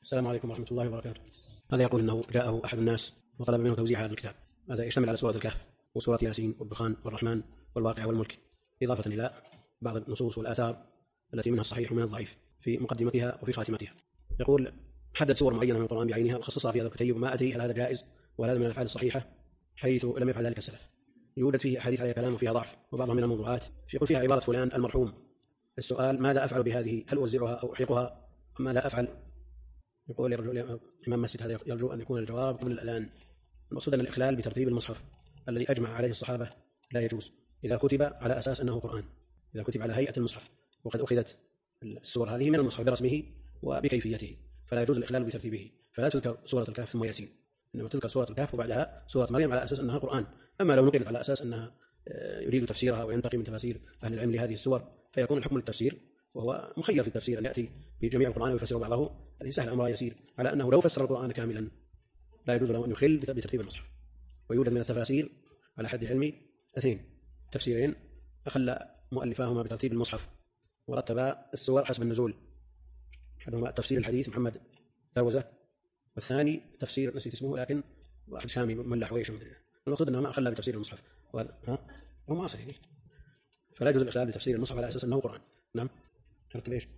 السلام عليكم ورحمة الله وبركاته. هذا يقول أنه جاءه أحد الناس وطلب منه توزيع هذا الكتاب. هذا يشتمل على سورة الكهف وسورة ياسين والدخان والرحمن والواقعة والملك، إضافة إلى بعض النصوص والآثار التي منها الصحيح ومن الضعيف في مقدمتها وفي خاتمتها. يقول حدد سور معينة من القرآن بعينها وخصصها في هذا الكتيب، وما أدري هل هذا جائز ولا هذا من الأفعال الصحيحة حيث لم يفعل ذلك السلف. يوجد فيه أحاديث عليها كلام وفيها ضعف وبعضها من الموضوعات. يقول فيها عبارة فلان المرحوم. السؤال: ماذا أفعل بهذه؟ هل أوزعها أو أحرقها أم ماذا أفعل؟ يقول إمام مسجد هذا يرجو أن يكون الجواب قبل الإعلان. المقصود أن الإخلال بترتيب المصحف الذي أجمع عليه الصحابة لا يجوز إذا كتب على أساس أنه قرآن، إذا كتب على هيئة المصحف وقد أخذت السور هذه من المصحف برسمه وبكيفيته، فلا يجوز الإخلال بترتيبه. فلا تذكر سورة الكهف ثم ياسين، إنما تذكر سورة الكهف وبعدها سورة مريم على أساس أنها قرآن. أما لو نقلت على أساس أنها يريد تفسيرها وينتقي من تفاسير أهل العلم لهذه السور فيكون الحكم للتفسير، وهو مخير في التفسير أن يأتي بجميع القرآن ويفسر بعضه. هذه سهل أمرها يسير، على أنه لو فسر القرآن كاملا لا يجوز له أن يخل بترتيب المصحف. ويوجد من التفاسير على حد علمي 2 تفسيرين أخل مؤلفاهما بترتيب المصحف ورتبا السور حسب النزول. أحدهما تفسير الحديث محمد ثروزة، والثاني تفسير نسيت اسمه لكن واحد شامي ملا حويش. المقصود أنه ما أخل بتفسير المصحف هو ما أصل. فلا يجوز الإخلال بتفسير المصحف على أساس أنه قرآن. نعم. شرط ليش؟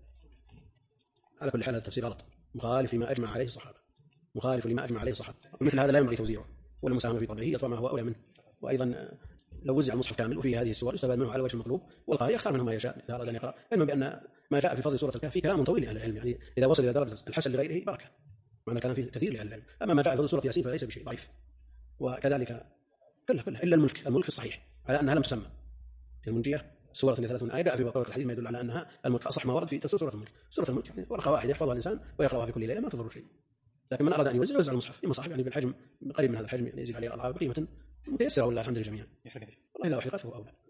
على كل حال هذا التفسير غلط، مخالف لما أجمع عليه الصحابة، مخالف لما أجمع عليه الصحابة. ومثل هذا لا ينبغي توزيعه ولا المساهمة في طبعه، يطبع ما هو أولى منه. وأيضا لو وزع المصحف كامل وفيه هذه السور يستفاد منه على وجه المطلوب، والقارئ يختار منه ما يشاء إذا أراد أن يقرأ، علما بأن ما جاء في فضل سورة الكهف فيه كلام طويل لأهل العلم، يعني إذا وصل إلى درجة الحسن لغيره بركة، معنى كلام فيه كثير لأهل العلم. أما ما جاء في فضل سورة ياسين فليس بشيء، ضعيف. وكذلك كلها إلا الملك في الصحيح على أنها لم تسمى المنجية سورة 30 آية، جاء في طرق الحديث ما يدل على أنها الملك، أصح ما ورد في تفسير سورة الملك. سورة الملك يعني ورقة واحدة يحفظها الإنسان ويقرأها في كل ليلة ما تضر شيء. لكن من أراد أن يوزع المصحف المصحف يعني بالحجم قريب من هذا الحجم، يعني يزيد عليه أضعاف بقيمة متيسرة والله الحمد للجميع. والله إذا أحرقت فهو أولى.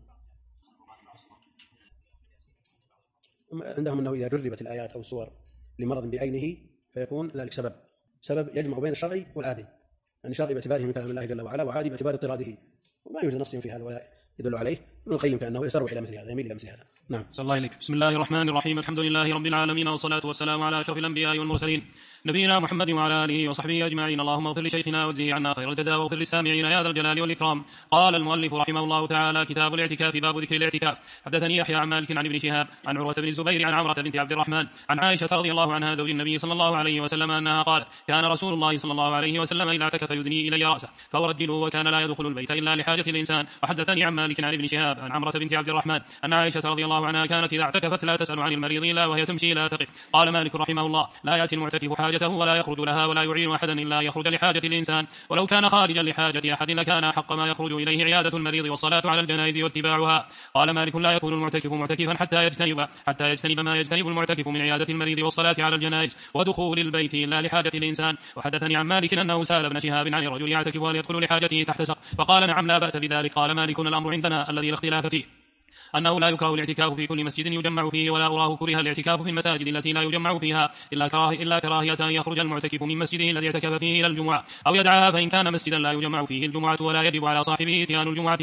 عندهم أنه إذا جربت الآيات أو السور لمرض بعينه فيكون ذلك سبب يجمع بين الشرعي والعادي، يعني شرعي باعتباره من كلام الله جل وعلا، وعادي باعتبار اضطراده، وما يوجد نص في هذا ولا يدل عليه. ابن القيم كأنه يسر إلى مثل هذا، يميل إلى مثل هذا. نعم. صلى الله عليك. بسم الله الرحمن الرحيم. الحمد لله رب العالمين، والصلاة والسلام على أشرف الأنبياء والمرسلين نبينا محمد وعلى آله وصحبه أجمعين. اللهم اغفر لشيخنا واجزه عنا خير الجزاء، واغفر للسامعين يا ذا الجلال والإكرام. قال المؤلف رحمه الله تعالى: كتاب الاعتكاف، باب ذكر الاعتكاف. حدثني يحيى عن مالك عن ابن شهاب عن عروة بن الزبير عن عمرة بنت عبد الرحمن عن عائشة رضي الله عنها زوج النبي صلى الله عليه وسلم أنها قالت: كان رسول الله صلى الله عليه وسلم إذا اعتكف يدني إلي رأسه فأرجله، وكان لا يدخل البيت إلا لحاجة الإنسان. وحدثني عن مالك عن ابن شهاب عن عمرة بنت عبد الرحمن أن عائشة رضي الله عنها كانت إذا اعتكفت لا تسأل عن المريض إلا وهي تمشي لا تقف. قال مالك رحمه الله: لا يأتي المعتكف حاجته ولا يخرج لها ولا يعين أحدا إلا يخرج لحاجة الإنسان، ولو كان خارجا لحاجة أحد لكان أحق ما يخرج إليه عيادة المريض والصلاة على الجنائز واتباعها. قال مالك: لا يكون المعتكف معتكفا حتى يجتنب ما يجتنب المعتكف من عيادة المريض والصلاة على الجنائز ودخول البيت إلا لحاجة الإنسان. وحدثني عن مالك أنه سأل ابن شهاب عن الرجل يعتكف هل يدخل لحاجته تحت سقف، فقال: نعم لا بأس بذلك. قال مالك: الأمر عندنا الذي لا اختلاف فيه أنه لا يكره الاعتكاف في كل مسجد يجمع فيه، ولا أراه كره الاعتكاف في المساجد التي لا يجمع فيها إلا كراهية أن يخرج المعتكف من مسجده الذي اعتكف فيه إلى الجمعة أو يدعها، فإن كان مسجدا لا يجمع فيه الجمعة ولا يجب على صاحبه إتيان الجمعة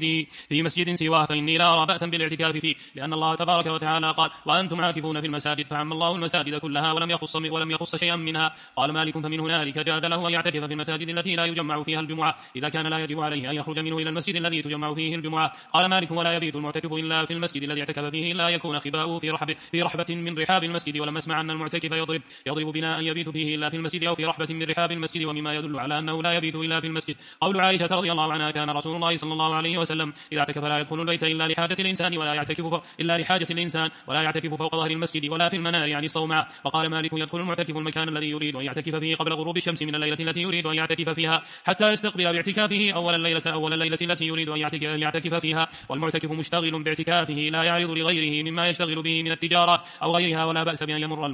في مسجد سواه فإني لا أرى بأسا بالاعتكاف فيه، لأن الله تبارك وتعالى قال: وأنتم عاكفون في المساجد، فعم الله المساجد كلها ولم يخص شيئا منها. قال مالك: فمن هنالك جاز له أن يعتكف في المساجد التي لا يجمع فيها الجمعة إذا كان لا يجب عليه أن يخرج منه إلى المسجد الذي تجمع فيه الجمعة. قال مالك: ولا يبيت المعتكف إلا في المسجد الذي اعتكف فيه إلا يكون خباؤه في رحبة من رحاب المسجد، ولم أسمع أن المعتكف يضرب بناء يبيت فيه إلا في المسجد أو في رحبة من رحاب المسجد. ومما يدل على أنه لا يبيت إلا في المسجد قول عائشة رضي الله عنها: كان رسول الله صلى الله عليه وسلم إذا اعتكف لا يدخل البيت إلا لحاجة الإنسان ولا يعتكف فوق ظهر المسجد ولا في المنار يعني الصومعة. وقال مالك: يدخل المعتكف المكان الذي يريد أن يعتكف فيه قبل غروب الشمس من الليلة التي يريد أن يعتكف فيها حتى يستقبل باعتكافه أول الليلة التي يريد أن يعتكف فيها. والمعتكف مشتغل باعتكافه لا يعرض لغيره مما يشتغل به من التجارات أو غيرها، ولا بأس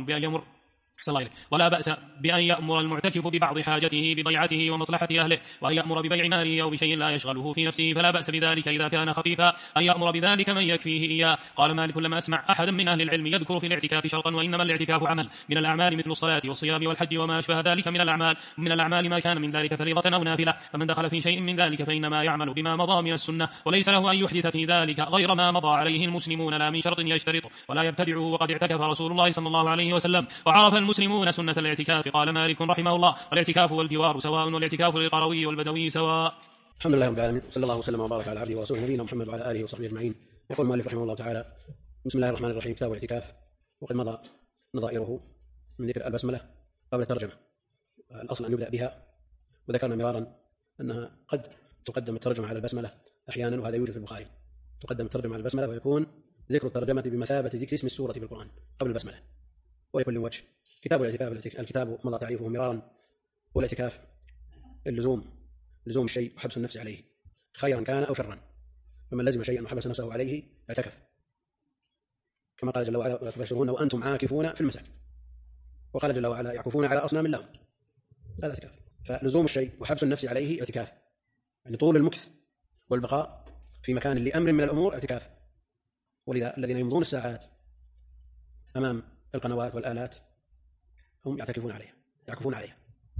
بأن يأمر المعتكف ببعض حاجته بضيعته ومصلحة أهله، وأن يأمر ببيع ماله أو بشيء لا يشغله في نفسه، فلا بأس بذلك إذا كان خفيفا أن يأمر بذلك من يكفيه إياه. قال مالك: لما أسمع أحدا من أهل العلم يذكر في الاعتكاف شرطا، وإنما الاعتكاف عمل من الأعمال مثل الصلاة والصيام والحج وما أشبه ذلك من الأعمال ما كان من ذلك فريضة أو نافلة، فمن دخل في شيء من ذلك فإنما يعمل بما مضى من السنة، وليس له أن يحدث في ذلك غير ما مضى عليه المسلمون لا من شرط يشترط ولا يبتدعه. وقد اعتكف رسول الله صلى الله عليه وسلم وعرف المسلمون سنة الاعتكاف؟ قال مالك رحمه الله: والاعتكاف والجوار سواء، والاعتكاف للقروي والبدوي سواء. الحمد لله رب العالمين، صلى الله وسلم وبارك على عبده ورسوله نبينا محمد وعلى آله وصحبه أجمعين. يقول المؤلف رحمه الله تعالى: بسم الله الرحمن الرحيم. كتاب الاعتكاف. وقد مضى نظائره من ذكر البسملة قبل الترجمة. الأصل أن يبدأ بها، وذكرنا مرارا أنها قد تقدم الترجمة على البسملة أحيانا، وهذا يوجد في البخاري. تقدم الترجمة على البسملة ويكون ذكر الترجمة بمثابة ذكر اسم السورة في القرآن قبل البسملة، ولكل وجه. كتاب الاعتكاف. الكتاب مضى تعريفه مرارا. والاعتكاف اللزوم، لزوم الشيء وحبس النفس عليه خيرا كان أو شرا، فمن لزم شيئا وحبس نفسه عليه اعتكف، كما قال جل وعلا: ولا تباشرون وأنتم عاكفون في المساجد. وقال جل وعلا: يعكفون على أصنام لهم. هذا اعتكاف. فلزوم الشيء وحبس النفس عليه اعتكاف، يعني طول المكث والبقاء في مكان لأمر من الأمور اعتكاف. ولذا الذين يمضون الساعات أمام القنوات والآلات هم يعتكفون عليها.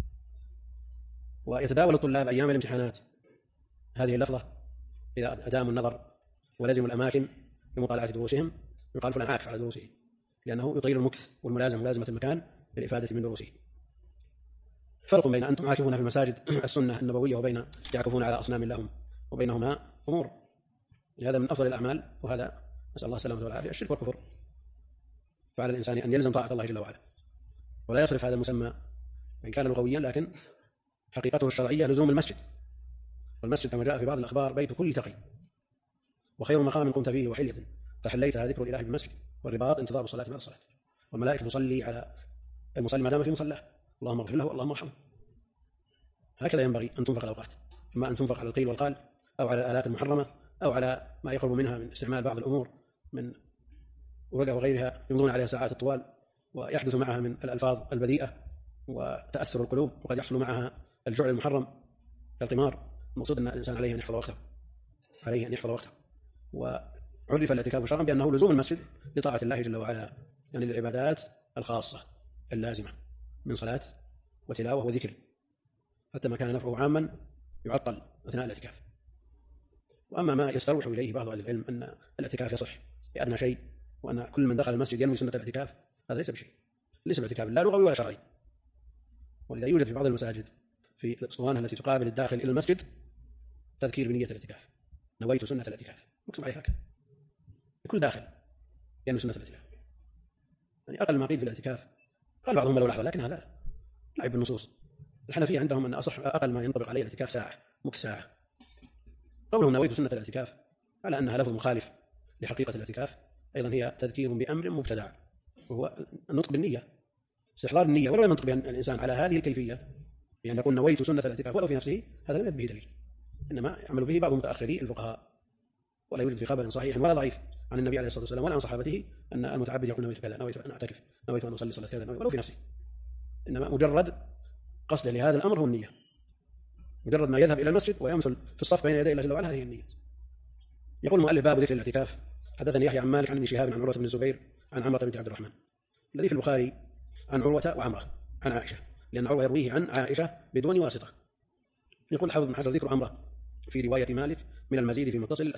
ويتداول الطلاب أيام الامتحانات هذه اللفظة إذا أداموا النظر ولزموا الأماكن لمطالعة دروسهم، يقال فلان عاكف على دروسه، لأنه يطيل المكث ملازمة المكان للإفادة من دروسه. فرق بين أنتم عاكفون في المساجد السنة النبوية وبين يعكفون على أصنام لهم، وبينهما أمور. هذا من أفضل الأعمال، وهذا نسأل الله السلامة والعافية، الشرك والكفر. فعلى الإنسان أن يلزم طاعة الله جل وعلا، ولا يصرف هذا المسمى وإن كان لغويا، لكن حقيقته الشرعية لزوم المسجد. والمسجد كما جاء في بعض الأخبار بيت كل تقي، وخير مقام قمت فيه وحلية فحليتها ذكر الإله بالمسجد، والرباط انتظار الصلاة بعد الصلاة، والملائكة تصلي على المصلي ما دام في مصلاه، اللهم اغفر له واللهم ارحمه. هكذا ينبغي أن تنفق الأوقات، إما أن تنفق على القيل والقال، أو على الآلات المحرمة، أو على ما يقرب منها من استعمال بعض الأمور من ورقة وغيرها يمضون عليها ساعات الطوال، ويحدث معها من الألفاظ البذيئة وتأثر القلوب، وقد يحصل معها الجعل المحرم كالقمار. المقصود أن الإنسان عليه أن يحفظ وقته. وعرف الاعتكاف شرعا بأنه لزوم المسجد لطاعة الله جل وعلا، يعني للعبادات الخاصة اللازمة من صلاة وتلاوة وذكر، حتى ما كان نفعه عاما يعطل أثناء الاعتكاف. وأما ما يستروح إليه بعض أهل العلم أن الاعتكاف يصح بأدنى شيء، وأن كل من دخل المسجد ينوي سنة الاعتكاف، هذا ليس بشيء. ليس الاعتكاف لا لغوي ولا شرعي. ولذا يوجد في بعض المساجد في الأسطوانة التي تقابل الداخل إلى المسجد تذكير بنية الاعتكاف: نويت سنة الاعتكاف، مكتوب عليه هكذا. كل داخل ينوي سنة الاعتكاف. يعني أقل ما قيل في الاعتكاف، قال بعضهم لو لحظة، لكن هذا لعب بالنصوص. الحنفية عندهم أن أصح أقل ما ينطبق عليه الاعتكاف ساعة، مكث ساعة. قولهم نويت سنة الاعتكاف على أنها لفظ مخالف لحقيقة الاعتكاف، أيضا هي تذكير بأمر مبتدع، وهو النطق بالنية، استحضار النية، ولو لم ينطق بها الإنسان على هذه الكيفية، بأن يقول نويت سنة الاعتكاف ولو في نفسه، هذا لم يثبت به دليل، إنما يعمل به بعض متأخري الفقهاء. ولا يوجد في خبر صحيح ولا ضعيف عن النبي عليه الصلاة والسلام ولا عن صحابته أن المتعبد يقول نويت كذا، نويت أن أعتكف، نويت أن أصلي صلاة كذا، ولو في نفسه. إنما مجرد قصد لهذا الأمر هو النية، مجرد ما يذهب إلى المسجد ويمثل في الصف بين يدي الله جل وعلا، هذه النية. يقول المؤلف: باب ذكر الاعتكاف. حدثني يحيى عن مالك عن ابن شهاب عن عروة بن الزبير عن عمرة بنت عبد الرحمن، الذي في البخاري عن عروة وعمرة عن عائشة، لأن عروة يرويه عن عائشة بدون واسطة. يقول حافظ بن حجر: ذكر عمرة في رواية مالك من المزيد في متصل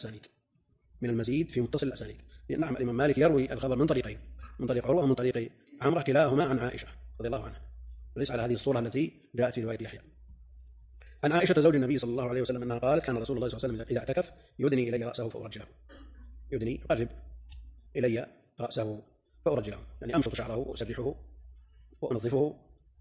الأسانيد، لأن الإمام مالك يروي الخبر من طريقين، من طريق عروة ومن طريق عمرة، كلاهما عن عائشة رضي الله عنها، وليس على هذه الصورة التي جاءت في رواية يحيى. عن عائشة زوج النبي صلى الله عليه وسلم أنها قالت: كان رسول الله صلى الله عليه وسلم إذا اعتكف يدني إلي رأسه فأرجله، يقرب إلي رأسه فأرجله، يعني أمشط شعره وأسرحه وأنظفه،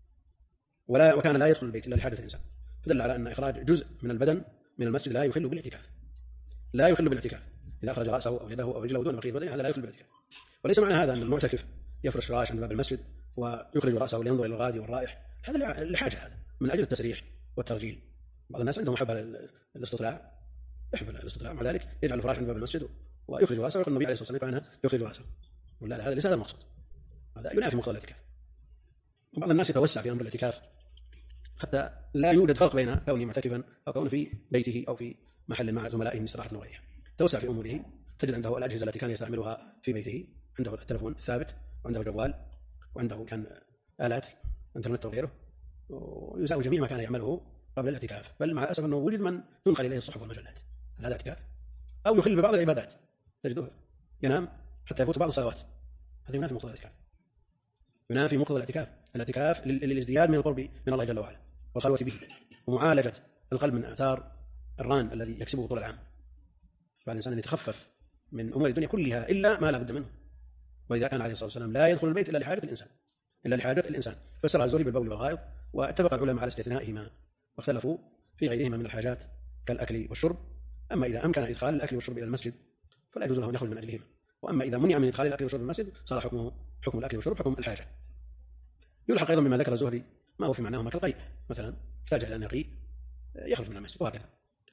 وكان لا يدخل البيت إلا لحاجة الإنسان. فدل على أن إخراج جزء من البدن من المسجد لا يخل بالاعتكاف، إذا أخرج رأسه أو يده أو رجله دون بقية بدنه هذا لا يخل بالاعتكاف. وليس معنى هذا أن المعتكف يفرش فراش عند باب المسجد ويخرج رأسه لينظر إلى الغادي والرائح، هذا لحاجة، هذا من أجل التسريح والترجيل. بعض الناس عندهم محبة الاستطلاع، يحب الاستطلاع، مع ذلك يجعل فراش عند باب المسجد ويخرج رأسه، ويقول النبي عليه الصلاة والسلام عنها يخرج رأسه. ولا هذا ليس هذا المقصود، هذا ينافي مقتضى الاعتكاف. وبعض الناس يتوسع في أمر الاعتكاف حتى لا يوجد فرق بين كونه معتكفا أو كونه في بيته أو في محل مع زملائه من استراحة وغيرها. توسع في أموره، تجد عنده الأجهزة التي كان يستعملها في بيته، عنده التلفون الثابت، وعنده الجوال، وعنده كان آلات انترنت وغيره، ويزاول جميع ما كان يعمله قبل الاعتكاف. بل مع الأسف أنه وجد من تنقل إليه الصحف والمجلات، هذا اعتكاف، أو يخل ببعض العبادات، تجده ينام حتى يفوت بعض الصلوات، هذا ينافي مقتضى الاعتكاف. ينافي مقتضى الاعتكاف للازدياد من القرب من الله جل وعلا والخلوة به، ومعالجة القلب من آثار الران الذي يكسبه طول العام. فالإنسان أن يتخفف من أمور الدنيا كلها إلا ما لا بد منه. وإذا كان عليه الصلاة والسلام لا يدخل البيت إلا لحاجة الإنسان فسرها الزهري بالبول والغائط، واتفق العلماء على استثنائهما واختلفوا في غيرهما من الحاجات كالأكل والشرب. أما إذا أمكن إدخال الأكل والشرب إلى المسجد فلا يجوز له أن يخرج من أجلهما، وأما إذا منع من إدخال الأكل والشرب إلى المسجد صار حكم الأكل والشرب حكم الحاجة. يلحق أيضا بما ذكر الزهري ما هو في معناهما كالقيء، مثلا احتاج إلى أن يقي يخرج من المسجد وهكذا.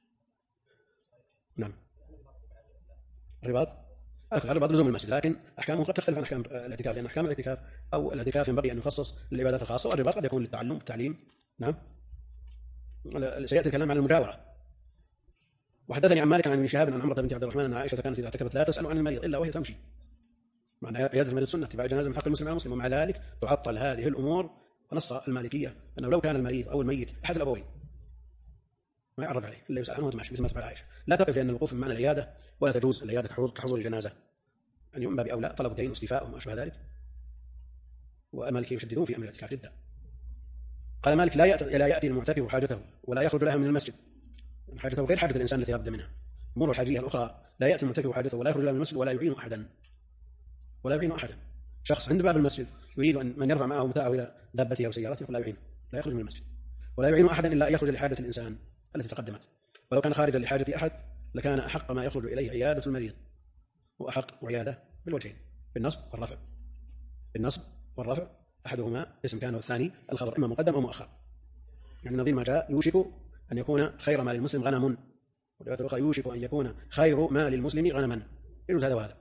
نعم. الرباط لزوم المسجد، لكن أحكامه قد تختلف عن أحكام الاعتكاف، لأن أحكام الاعتكاف أو الاعتكاف ينبغي أن يخصص للعبادات الخاصة، والرباط قد يكون للتعلم والتعليم. نعم. سيأتي الكلام عن المجاورة. وحدثني عن مالك عن ابن شهاب عن عمرة بنت عبد الرحمن أن عائشة كانت إذا اعتكفت لا تسأل عن المريض إلا وهي تمشي. معنى عيادة المريض سنة اتباع جنازة من حق المسلم على المسلم، ومع ذلك تعطل هذه الأمور. ونص المالكية أنه لو كان المريض أو الميت أحد الأبوين ما يعرض عليه إلا يسأل عنه وتمشي مثل ما تفعل عائشة. لا تقف، لأن الوقوف من معنى العيادة، ولا تجوز العيادة كحضور الجنازة، أن يؤمن باب أولى طلب الدين واستيفاء وما أشبه ذلك. والمالكية يشددون في أمر الاعتكاف جدا. قال مالك لا يأتي المعتكف حاجته ولا يخرج لها من المسجد. حاجته غير حاجة الإنسان التي لا بد منها. الأمور الحاجية الأخرى لا يأتي المعتكف حاجته ولا يخرج لها من المسجد ولا يعين أحدا. شخص عند باب المسجد يريد أن من يرفع معه متاعه إلى دابته أو سيارته لا يعينه، لا يخرج من المسجد ولا يعين أحدا إلا أن يخرج لحاجة الإنسان التي تقدمت. ولو كان خارجا لحاجة أحد لكان أحق ما يخرج إليه عيادة المريض، وأحق عيادة بالوجهين، بالنصب والرفع أحدهما اسم كان والثاني الخبر إما مقدم أو مؤخر. يعني نظير ما جاء يوشك أن يكون خير ما للمسلم غنم، والرواية الأخرى يوشك أن يكون خير ما للمسلم غنما. يجوز هذا وهذا.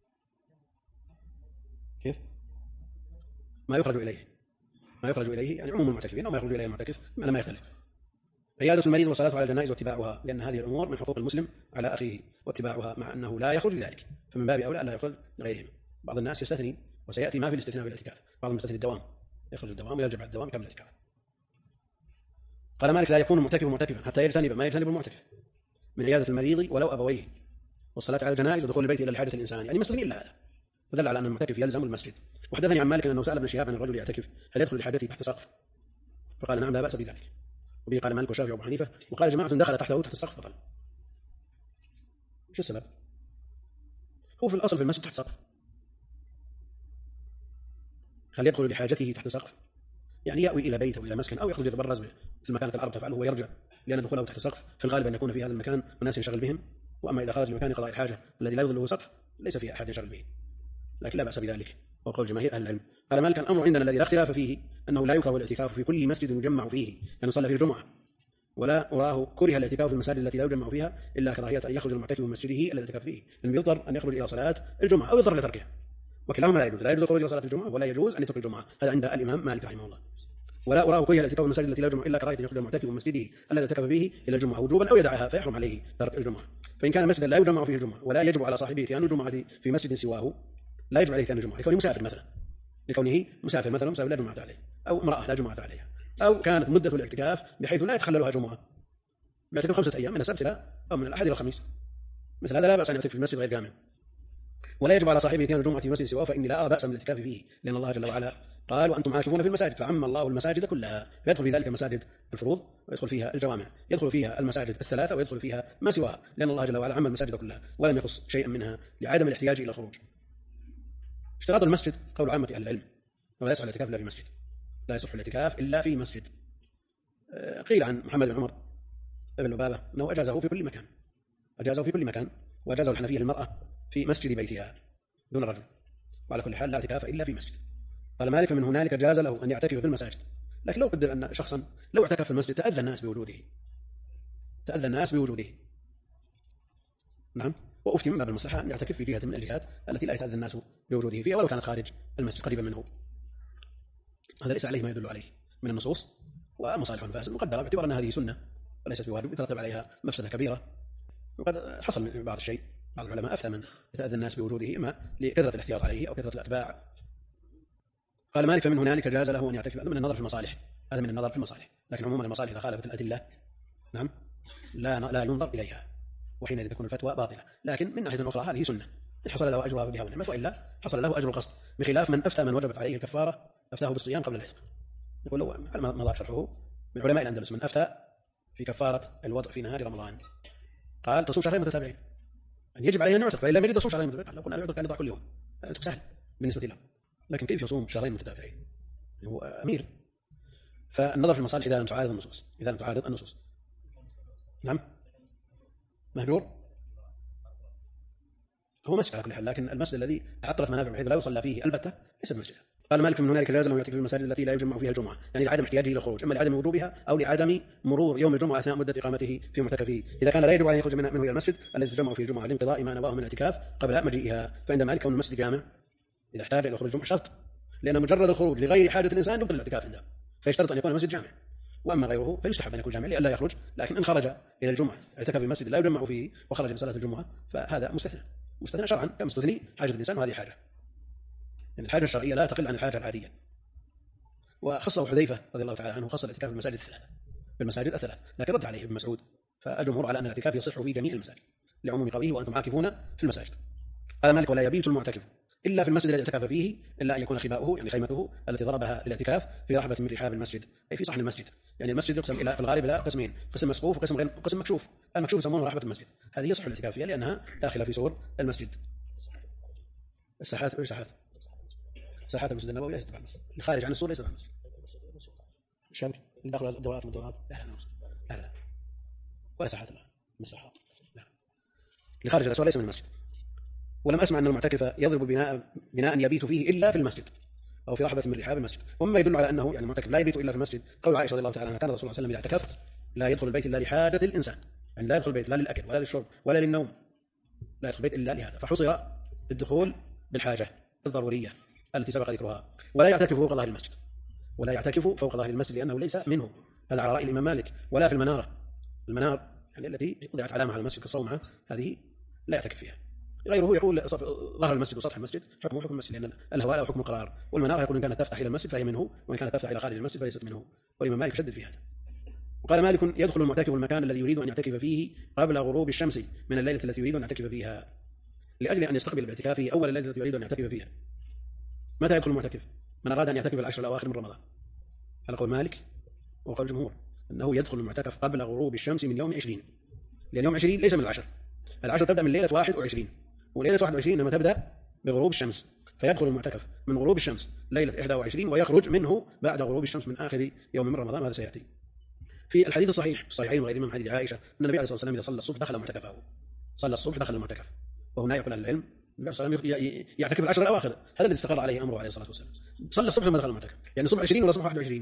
كيف؟ ما يخرج إليه يعني عموم المعتكفين، أو ما يخرج إليه المعتكف معنى ما يختلف. عيادة المريض والصلاة على الجنائز واتباعها، لأن هذه الأمور من حقوق المسلم على أخيه، واتباعها مع أنه لا يخرج لذلك، فمن باب أولى لا يخرج لغيرهم. بعض الناس يستثني، وسيأتي ما في الاستثناء في الاعتكاف. بعض المستثني الدوام، يخرج الدوام ويرجع بعد الدوام كامل الاعتكاف. قال مالك لا يكون المعتكف معتكفا حتى يجتنب ما يجتنب المعتكف من عيادة المريض ولو أبويه، والصلاة على الجنائز ودخول البيت إلى الحاجة الإنسان، يعني مستثني إلا هذا، ودل على أن المعتكف يلزم المسجد. وحدثني عن مالك أنه سأل ابن شهاب عن الرجل يعتكف هل يدخل لحاجته تحت سقف، فقال نعم لا بأس بذلك. وبه قال مالك والشافعي وأبو حنيفة، وقال جماعة دخل تحت السقف بطل. شو السبب؟ هو في الأصل في المسجد تحت سقف، هل يدخل لحاجته تحت سقف؟ يعني يأوي إلى بيت أو إلى مسكن أو يخرج يتبرز مثل ما كانت العرب تفعله ويرجع، لأن دخوله تحت سقف في الغالب أن يكون في هذا المكان وناس ينشغل بهم. وأما إذا خرج لمكان قضاء الحاجة الذي لا يظله سقف ليس فيه أحد ينشغل به، لكن لا بأس بذلك، وقول جماهير أهل العلم. قال مالك الأمر عندنا الذي لا اختلاف فيه أنه لا يكره الاعتكاف في كل مسجد يجمع فيه، يعني يصلى فيه الجمعة، ولا أراه كره الاعتكاف في المساجد التي لا يجمع فيها إلا كراهية أن يخرج المعتكف من مسجده الذي اعتكف فيه، لأنه يضطر أن يخرج إلى صلاة الجمعة أو يضطر لتركها، وكلاهما لا يجوز الخروج إلى صلاة الجمعة ولا يجوز أن يترك الجمعة. هذا عند الإمام مالك رحمه الله. ولا أراه كره الاعتكاف في المساجد التي لا يجمع إلا كراهية أن يخرج المعتكف من مسجده الذي اعتكف فيه إلى الجمعة وجوبا أو يدعها فيحرم عليه ترك الجمعة. فإن كان مسجدا لا يجمع فيه الجمعة ولا يجب على صاحبه إتيان الجمعة في مسجد سواه، لا يجب عليه إتيان الجمعة لكونه مسافر مثلا، مسافر لا جمعة عليه، أو امرأة لا جمعة عليها، أو كانت مدة الاعتكاف بحيث لا يتخللها جمعة، يعتكف 5 أيام من السبت أو من الأحد إلى الخميس، مثل هذا لا بأس أن يعتكف في المسجد غير جامع. ولا يجب على صاحبه إتيان الجمعة في مسجد سواه، فإني لا أرى بأسا من الاعتكاف فيه، لأن الله جل وعلا قال وأنتم عاكفون في المساجد، فعم الله المساجد كلها، فيدخل في ذلك مساجد الفروض ويدخل فيها الجوامع، يدخل فيها المساجد الثلاثة ويدخل فيها ما سواها، لأن الله جل وعلا عم المساجد كلها ولم يخص شيئا منها لعدم الاحتياج إلى الخروج. اشتراط المسجد قول عامة أهل العلم، ولا يصح الاعتكاف إلا في مسجد، لا يصح الاعتكاف إلا في مسجد. قيل عن محمد بن عمر ابن لبابة أنه أجازه في كل مكان، وأجازه الحنفية للمرأة في مسجد بيتها دون الرجل، وعلى كل حال لا اعتكاف إلا في مسجد. قال مالك من هنالك جاز له أن يعتكف في المساجد، لكن لو قدر أن شخصا لو اعتكف في المسجد تأذى الناس بوجوده، نعم، وأفتي من باب المصلحة أن يعتكف في جهة من الجهات التي لا يتأذى الناس بوجوده فيها ولو كانت خارج المسجد قريبا منه. هذا ليس عليه ما يدل عليه من النصوص ومصالح فاسد مقدرة باعتبار أن هذه سنة وليست بواجب يترتب عليها مفسدة كبيرة. وقد حصل من بعض العلماء أفتى من يتأذى الناس بوجوده إما لكثرة الاحتياط عليه أو كثرة الأتباع. قال مالك فمن هنالك جاز له أن يعتكف. هذا من النظر في المصالح، لكن عموما المصالح إذا خالفت الأدلة نعم لا ينظر إليها، وحينئذ تكون الفتوى باطلة. لكن من ناحية أخرى هذه سنة، إن حصل له أجرها بها ونعمة، وإلا حصل له أجر القصد، بخلاف من أفتى من وجبت عليه الكفارة أفتاه بالصيام قبل العتق. يقول له على ما ضاع شرحه من علماء الأندلس من أفتى في كفارة الوضع في نهار رمضان قال تصوم شهرين متتابعين، يعني يجب عليه أن يعتق، فإن لم يجد يصوم شهرين متتابعين. لو قلنا يعتق كان يضع كل يوم العتق سهل بالنسبة له، لكن كيف يصوم شهرين متتابعين؟ هو أمير. فالنظر في المصالح إذا لم تعارض النصوص، إذا لم تعارض النصوص. نعم مهجور هو مسجد على كل حال، لكن المسجد الذي تعطلت منافع بحيث لا يصلى فيه البتة ليس مسجدا. قال مالك من هنالك جاز له يعتكف في المساجد التي لا يجمع فيها الجمعة، يعني لعدم احتياجه الى الخروج، اما لعدم وجوبها او لعدم مرور يوم الجمعة اثناء مدة اقامته في معتكفه. اذا كان لا يجب عليه يخرج منه الى المسجد الذي تجمع فيه الجمعة لانقضاء ما نواه من الاعتكاف قبل مجيئها، فعند مالك كون المسجد جامع اذا احتاج الى خروج الجمعة شرط، لان مجرد الخروج لغير حاجة الانسان يبطل الاعتكاف عنده، فيشترط ان يكون المسجد جامع. واما غيره فيستحب ان يكون جامع لئلا يخرج، لكن ان خرج الى الجمعة اعتكف في المسجد لا يجمع فيه وخرج لصلاة الجمعة فهذا مستثنى شرعا كمستثني حاجة الانسان، وهذه حاجة يعني الحاجة الشرعية لا تقل عن الحاجة العادية. وخصه حذيفة رضي الله تعالى عنه خص الاعتكاف بالمساجد الثلاث، لكن رد عليه ابن مسعود، فالجمهور على أن الاعتكاف يصح في جميع المساجد لعموم قوله وأنتم عاكفون في المساجد. قال مالك ولا يبيت المعتكف إلا في المسجد الذي اعتكف فيه، إلا أن يكون خباؤه يعني خيمته التي ضربها للاعتكاف في رحبة من رحاب المسجد، أي في صحن المسجد. يعني المسجد يقسم إلى في الغالب إلى قسمين، قسم مسقوف وقسم مكشوف. المكشوف يسمونه رحبة المسجد، هذه يصح الاعتكاف فيها لأنها داخلة في سور المسجد. الساحات ساحات المسجد النبوي ليست تبع المسجد، الخارج عن السور ليس تبع المسجد. الشبك اللي داخل الدورات من الدورات لا ولا ساحات المساحات لا، اللي خارج الاسوار ليس من المسجد. ولم اسمع ان المعتكف يضرب بناء يبيت فيه الا في المسجد او في رحبه من رحاب المسجد. ومما يدل على انه يعني المعتكف لا يبيت الا في المسجد قول عائشه رضي الله تعالى عنها كان الرسول صلى الله عليه وسلم اذا اعتكف لا يدخل البيت الا لحاجه الانسان، يعني لا يدخل البيت لا للاكل ولا للشرب ولا للنوم، لا يدخل البيت الا لهذا، فحصر الدخول بالحاجه الضروريه التي سبق ذكرها. ولا يعتكف فوق ظهر المسجد، ولا يعتكف فوق ظهر المسجد لأنه ليس منه، هذا على رأي الإمام مالك. ولا في المنار يعني التي وضعت علامة على المسجد كالصومعة هذه لا يعتكف فيها. غيره يقول ظهر المسجد وسطح المسجد حكم المسجد، لأن الهواء له حكم قرار، والمنار يقول إن كانت تفتح إلى المسجد فهي منه، وإن كانت تفتح إلى خارج المسجد فليست منه، والإمام مالك يشدد في هذا. وقال مالك يدخل المعتكف المكان الذي يريد أن يعتكف فيه قبل غروب الشمس من الليلة التي يريد أن يعتكف فيها، لأجل أن يستقبل باعتكافه أول الليلة التي يريد أن يعتكف فيها. متى يدخل المعتكف؟ من أراد أن يعتكف العشر الأواخر من رمضان، على قول مالك وقول الجمهور أنه يدخل المعتكف قبل غروب الشمس من يوم 20، لأن يوم 20 ليس من العشر تبدأ من ليلة 21، وليلة 21 لما تبدأ بغروب الشمس، فيدخل المعتكف من غروب الشمس ليلة 21 ويخرج منه بعد غروب الشمس من آخر يوم من رمضان، وهذا سيأتي في الحديث الصحيح في الصحيحين وغيرهما من حديث عائشة أن النبي عليه الصلاة والسلام إذا صلى الصبح دخل معتكفه، صلى الصبح دخل المعتكف. وهنا يقول العلم النبي صلى الله عليه وسلم يعتكف العشر الأواخر، هذا الذي استقر عليه أمره عليه الصلاة والسلام. صلى الصبح ثم دخل المعتكف، يعني صبح 20 ولا صبح 21؟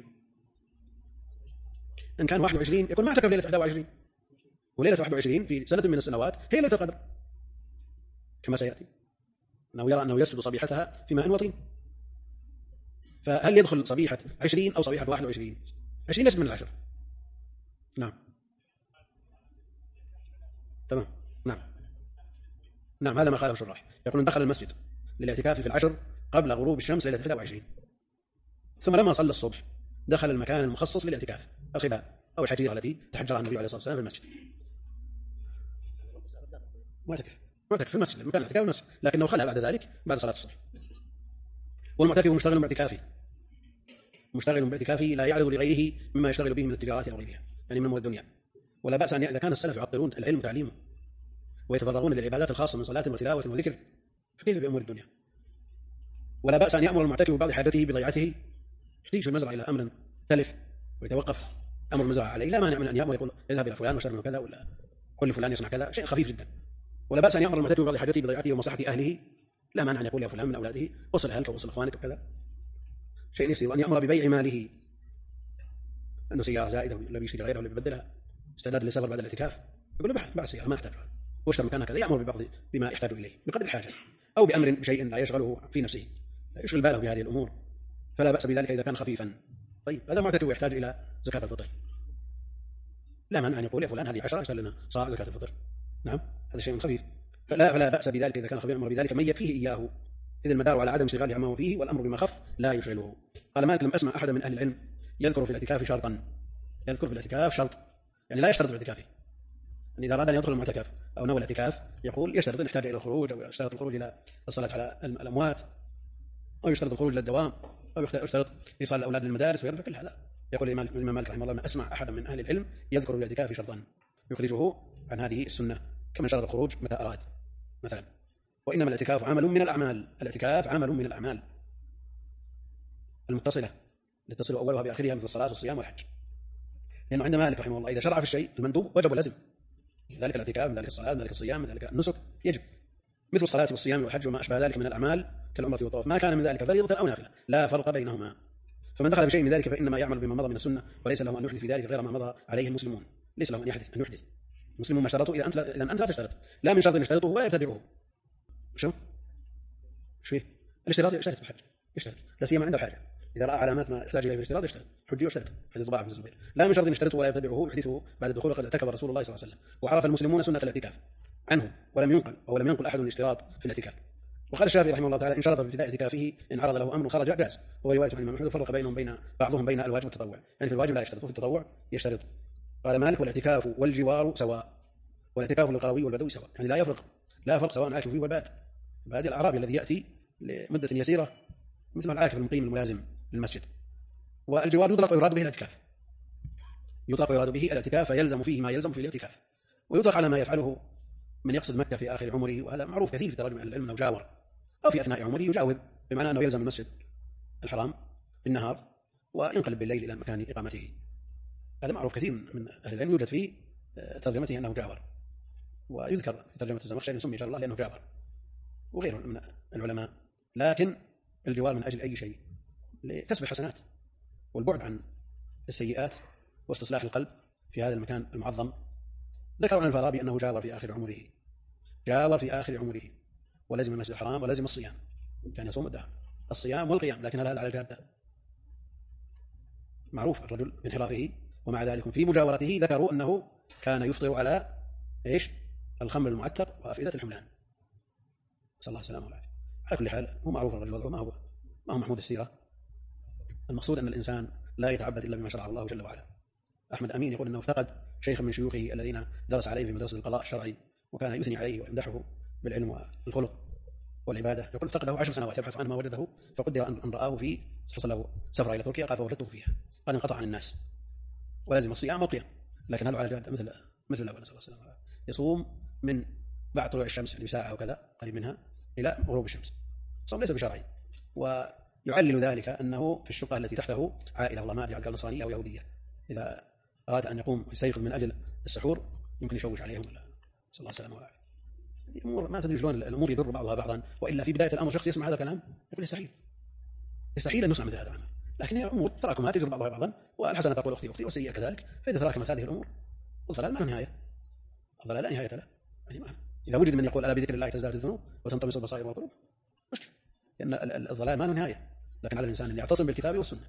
إن كان 21 يكون ما اعتكف ليلة 21، وليلة 21 في سنة من السنوات هي ليلة القدر كما سيأتي، أنه يرى أنه يسجد صبيحتها في ماء وطين. فهل يدخل صبيحة 20 أو صبيحة 21؟ 20 ليست من العشر. نعم تمام. نعم هذا ما قاله الشراح، يقولون دخل المسجد للاعتكاف في العشر قبل غروب الشمس ليلة 21، ثم لما صلى الصبح دخل المكان المخصص للاعتكاف، الخباء أو الحجيرة التي تحجرها النبي عليه الصلاة والسلام في المسجد. معتكف في المسجد، المكان الاعتكاف في المسجد، لكنه خلى بعد ذلك بعد صلاة الصبح. والمعتكف مشتغل باعتكافه لا يعرض لغيره مما يشتغل به من التجارات أو غيرها، يعني من أمور الدنيا. ولا بأس أن إذا كان السلف يعطلون العلم وتعليمه ويتفرغون للعبادات الخاصة من صلاة وتلاوة وذكر، فكيف بأمور الدنيا؟ ولا بأس أن يأمر المعتكف ببعض حاجته بضيعته، يحتاج في المزرعة إلى أمر تلف ويتوقف أمر المزرعة عليه، لا مانع من أن يأمر يقول اذهب إلى فلان واشتري منه كذا، ولا كل فلان يصنع كذا، شيء خفيف جدا. ولا بأس أن يأمر المعتكف ببعض حاجته بضيعته ومصلحة أهله، لا مانع أن يقول يا فلان من أولاده وصل أهلك ووصل إخوانك وكذا، شيء يسير. وأن يأمر ببيع ماله، أنه سيارة زائدة ولا بيشتري غيرها ولا بيبدلها استعداد للسفر بعد الاعتكاف، يقول له باع السيارة ما أحتاجها واشتري مكانها كذا، يأمر ببعض بما يحتاج إليه بقدر الحاجة، أو بأمر بشيء لا يشغله في نفسه، لا يشغل باله بهذه الأمور، فلا بأس بذلك إذا كان خفيفا. طيب هذا معتكف يحتاج إلى زكاة الفطر، لا مانع أن يقول يا فلان هذه 10 اشتري لنا صاع زكاة الفطر، نعم هذا شيء خفيف، فلا بأس بذلك إذا كان خفيفا أمر بذلك من يكفيه إياه، إذ المدار على عدم اشتغال عما هو فيه، والأمر بما خف لا يشغله. قال مالك لم أسمع أحد من أهل العلم يذكر في الاعتكاف شرطا، يذكر في الاعتكاف شرط، يعني لا يشترط في اعتكافه، يعني إذا أراد أن يدخل المعتكف أو نوى الاعتكاف يقول يشترط أن يحتاج إلى الخروج، أو يشترط الخروج إلى الصلاة على الأموات، أو يشترط الخروج إلى الدوام، أو يشترط إيصال الأولاد للمدارس وغيره، فكل هذا يقول الإمام مالك رحمه الله ما أسمع أحد من أهل العلم يذكر الاعتكاف شرطا يخرجه عن هذه السنة كمن شرط الخروج متى أراد مثلا. وإنما الاعتكاف عمل من الأعمال، الاعتكاف عمل من الأعمال المتصلة لتصل أولها بآخرها مثل الصلاة والصيام والحج، لأنه عند مالك رحمه الله إذا شرع في الشيء المندوب وجب ولازم، ذلك الاعتكاف من ذلك الصلاة من ذلك الصيام من ذلك النسك يجب، مثل الصلاة والصيام والحج وما أشبه ذلك من الأعمال كالعمرة والطواف، ما كان من ذلك فريضة أو نافلة لا فرق بينهما. فمن دخل بشيء من ذلك فإنما يعمل بما مضى من السنة، وليس له أن يحدث في ذلك غير ما مضى عليه المسلمون، ليس له أن يحدث المسلمون ما شرطوا إذا أنت لا تشترط، لا من شرط يشترطه ولا يبتدعه. شو فيه الاشتراط؟ يشترط الحج، يشترط لا سيما عند الحاجة، إذا رأى علامات ما يحتاج إليه في الاشتراط يشترط، حجي يشترط حديث ضباع بن الزبير. لا من شرط يشترطه ولا يبتدعه يحدثه بعد الدخول، قد اعتكف رسول الله صلى الله عليه وسلم وعرف المسلمون سنة الاعتكاف عنه ولم ينقل أحد الاشتراط في الاعتكاف. وقال الشافعي رحمه الله تعالى إن شرط في ابتداء اعتكافه إن عرض له أمر خرج جاز، وهو رواية عن الإمام أحمد فرق بعضهم بين الواجب والتطوع، يعني في الواجب لا يشترط وفي التطوع يشترط. قال مالك والاعتكاف والجوار سواء، والاعتكاف للقروي والبدوي سواء، يعني لا فرق سواء عاكف فيه والباد، البادي الأعرابي الذي يأتي لمدة يسيرة مثل العاكف المقيم الملازم للمسجد. والجوار يطلق ويراد به الاعتكاف، يطلق ويراد به الاعتكاف فيلزم فيه ما يلزم في الاعتكاف، ويطلق على ما يفعله من يقصد مكة في آخر عمره، وهذا معروف كثير في تراجم العلم أنه جاور، أو في أثناء عمره يجاور بمعنى أنه يلزم المسجد الحرام بالنهار وينقلب بالليل إلى مكان إقامته. هذا معروف كثير من أهل العلم يوجد في ترجمته أنه جاور، ويذكر في ترجمة الزمخشري سمي شاء الله لأنه جاور وغيره من العلماء. لكن الجوار من أجل أي شيء لكسب الحسنات والبعد عن السيئات واستصلاح القلب في هذا المكان المعظم. ذكر عن الفارابي أنه جاور في آخر عمره ولزم المسجد الحرام ولزم الصيام، كان يصوم الدهر الصيام والقيام، لكن هل هذا على الجادة؟ معروف الرجل بانحرافه، ومع ذلك في مجاورته ذكروا أنه كان يفطر على الخمر المعتر وأفئدة الحملان، صلى الله السلامه والعافية. على كل حال هو معروف الرجل وضعه ما هو محمود السيرة. المقصود أن الإنسان لا يتعبد إلا بما شرعه الله جل وعلا. أحمد أمين يقول أنه افتقد شيخا من شيوخه الذين درس عليه في مدرسة القضاء الشرعي وكان يثني عليه ويمدحه بالعلم والخلق والعبادة، يقول افتقده 10 سنوات يبحث عنه ما وجده، فقدر أن رآه في حصل له سفر إلى تركيا قال فوجدته فيها قد انقطع عن الناس ولازم الصيام والقيام، لكن هل على جادة مثل الأول نسأل الله السلامة والعافية. يصوم من بعد طلوع الشمس يعني بساعة وكذا قريب منها إلى غروب الشمس، صوم ليس بشرعي، ويعلل ذلك أنه في الشقة التي تحته عائلة والله ما أدري عن نصرانية أو يهودية، إذا أراد أن يقوم يستيقظ من أجل السحور يمكن يشوش عليهم، صلى الله السلامه والعافية. الأمور ما تدري شلون الأمور يضر بعضها بعضا، وإلا في بداية الأمر شخص يسمع هذا الكلام يقول يستحيل أن نسمع مثل هذا العمل، لكن هي أمور تراكمات يضر بعضها بعضا، والحسنة تقول أختي والسيئة كذلك، فإذا تراكمت هذه الأمور والضلال ما نهاية، الضلال لا نهاية له. يعني إذا وجد من يقول ألا بذكر الله تزداد الذنوب وتنطمس البصائر والقلوب مشكلة، لأن الضلال ما نهاية، لكن على الإنسان أن يعتصم بالكتاب والسنة،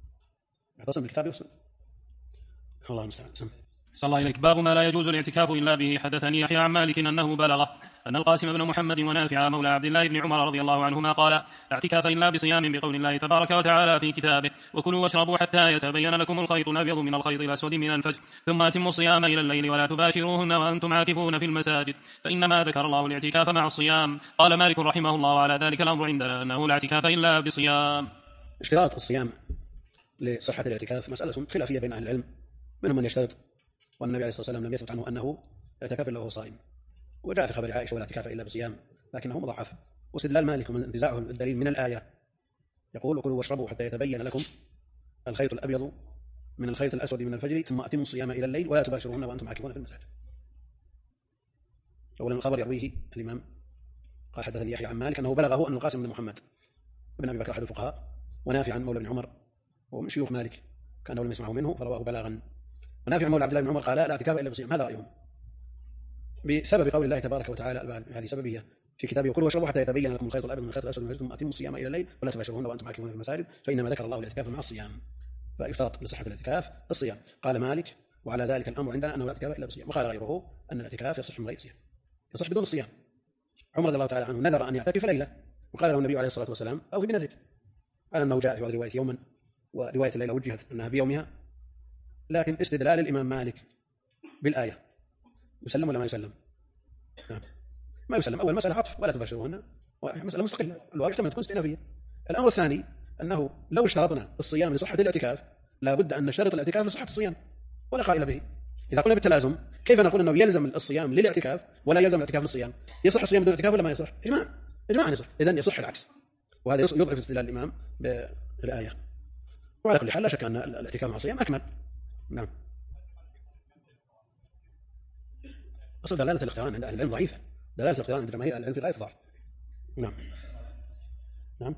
الله المستعان. صلى الله إليك. باب ما لا يجوز الاعتكاف إلا به. حدثني يحيى عن مالك أنه بلغه أن القاسم بن محمد ونافع مولى عبد الله بن عمر رضي الله عنهما قال اعتكاف إلا بصيام بقول الله تبارك وتعالى في كتابه وكلوا واشربوا حتى يتبين لكم الخيط الأبيض من الخيط الأسود من الفجر ثم أتموا الصيام إلى الليل ولا تباشروهن وأنتم عاكفون في المساجد فإنما ذكر الله الاعتكاف مع الصيام. قال مالك رحمه الله وعلى ذلك الأمر عندنا أنه لا اعتكاف إلا بصيام. اشتراط الصيام لصحة الاعتكاف مسألة خلافية بين أهل العلم، منهم من يشترط، والنبي عليه الصلاة والسلام لم يثبت عنه أنه اعتكف إلا وهو صائم، وجاء في خبر عائشة ولا اعتكاف إلا بصيام لكنه مضاعف. واستدلال مالك من انتزاعه الدليل من الآية يقول وكلوا واشربوا حتى يتبين لكم الخيط الأبيض من الخيط الأسود من الفجر ثم أتموا الصيام إلى الليل ولا تباشروهن وأنتم عاكفون في المساجد. أولا الخبر يرويه الإمام قال حدثني يحيى عن مالك أنه بلغه أن القاسم بن محمد ابن أبي بكر أحد الفقهاء ونافع عن مولى بن عمر ومن شيوخ مالك كانه لم يسمعه منه فرواه بلاغا، ونافع مولى عبد الله بن عمر قال لا اعتكاف إلا بصيام. هذا رأيهم بسبب قول الله تبارك وتعالى، هذه سببية في كتابه وكلوا واشربوا حتى يتبين لكم الخيط الأبيض من الخيط الأسود من الفجر ثم أتموا الصيام إلى الليل ولا تباشروهن وأنتم عاكفون في المساجد فإنما ذكر الله الاعتكاف مع الصيام، فيشترط لصحة الاعتكاف الصيام. قال مالك وعلى ذلك الأمر عندنا أنه لا اعتكاف إلا بصيام. وقال غيره أن الاعتكاف يصح من غير صيام، يصح بدون الصيام. عمر رضي الله تعالى عنه نذر أن يعتكف ليلة وقال له النبي عليه الصلاة والسلام أوفي بنذرك، على أنه جاء في بعض رواية يوما ورواية الليلة وجهت أنها بيومها، لكن استدلال الإمام مالك بالآية يسلم ولا ما يسلم؟ ما يسلم. أول مسألة عطف ولا تباشروهن مسألة مستقلة، الواو يحتمل تكون استئنافية. الأمر الثاني أنه لو اشترطنا الصيام لصحة الاعتكاف لا بد أن نشترط الاعتكاف لصحة الصيام، ولا قائل به. إذا قلنا بالتلازم كيف نقول أنه يلزم الصيام للاعتكاف ولا يلزم الاعتكاف للصيام؟ يصح الصيام بدون اعتكاف ولا ما يصح؟ إجماعا يصح. إذن يصح العكس، وهذا يضعف استدلال الإمام بالآية. وعلى كل حال لا شك أن الاعتكاف مع الصيام أكمل. نعم. أصل دلالة الاقتران عند أهل العلم ضعيفة، دلالة الاقتران عند جماهير أهل العلم في غاية الضعف. نعم. نعم.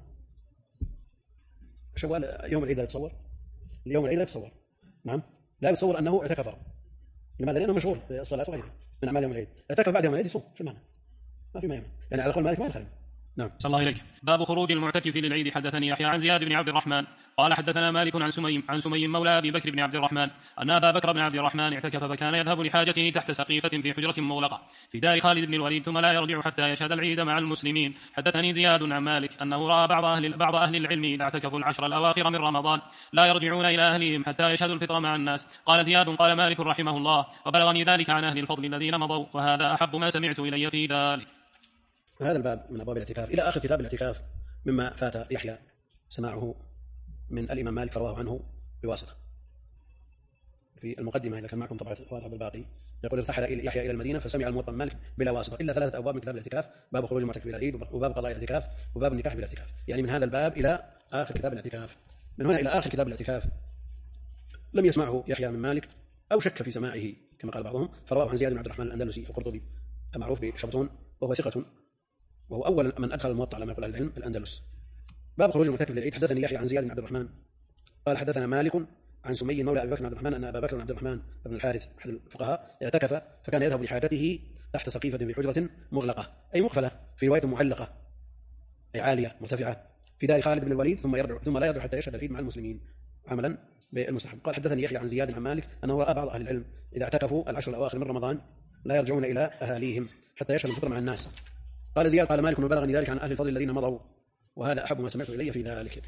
شوال يوم العيد لا يتصور، اليوم العيد لا يتصور. نعم، لا يتصور أنه اعتكف. لماذا؟ لأنه مشغول بالصلاة وغيرها من أعمال يوم العيد. اعتكف بعد يوم العيد يصوم، شو المعنى؟ ما في ما يمنع، يعني على قول مالك ما يخرج. نعم. صلى الله إليك. باب خروج المعتكف للعيد. حدثني يحيى عن زياد بن عبد الرحمن قال حدثنا مالك عن سمي مولى أبي بكر بن عبد الرحمن أن أبا بكر بن عبد الرحمن اعتكف فكان يذهب لحاجته تحت سقيفة في حجرة مغلقة في دار خالد بن الوليد ثم لا يرجع حتى يشهد العيد مع المسلمين. حدثني زياد عن مالك أنه رأى بعض أهل العلم إذا اعتكفوا العشر الأواخر من رمضان لا يرجعون إلى أهلهم حتى يشهدوا الفطر مع الناس. قال زياد قال مالك رحمه الله وبلغني ذلك عن أهل الفضل الذين مضوا وهذا أحب ما سمعت إلي في ذلك. هذا الباب من أبواب الاعتكاف إلى آخر كتاب الاعتكاف مما فات يحيى سماعه من الإمام مالك فرواه عنه بواسطة. في المقدمة إذا كان معكم طبعا واضح بالباقي يقول ارتحل يحيى إلى المدينة فسمع الموطأ مالك بلا واسطة إلا 3 أبواب من كتاب الاعتكاف: باب خروج المعتكف إلى العيد، وباب قضاء الاعتكاف، وباب النكاح بالاعتكاف. يعني من هذا الباب إلى آخر كتاب الاعتكاف. من هنا إلى آخر كتاب الاعتكاف لم يسمعه يحيى من مالك أو شك في سماعه كما قال بعضهم، فرواه عن زياد بن عبد الرحمن الأندلسي القرطبي المعروف بشبطون، وهو ثقة، وهو أول من أدخل الموطأ على ما يقول العلم الأندلس. باب خروج المعتكف للعيد. حدثني يحيى عن زياد بن عبد الرحمن قال حدثنا مالك عن سمي مولى أبي بكر بن عبد الرحمن أن أبا بكر بن عبد الرحمن بن الحارث أحد الفقهاء اعتكف فكان يذهب لحاجته تحت سقيفة في حجرة مغلقة أي مقفلة، في رواية معلقة أي عالية مرتفعة، في دار خالد بن الوليد ثم لا يرجع حتى يشهد العيد مع المسلمين عملا بالمستحب. قال حدثني يحيى عن زياد عن مالك أنه رأى بعض أهل العلم إذا اعتكفوا العشر الأواخر من رمضان لا يرجعون إلى أهاليهم حتى يشهدوا الفطر مع الناس. قال زياد قال مالك وبلغني ذلك عن أهل الفضل الذين مضوا وهذا أحب ما سمعت إلي في ذلك.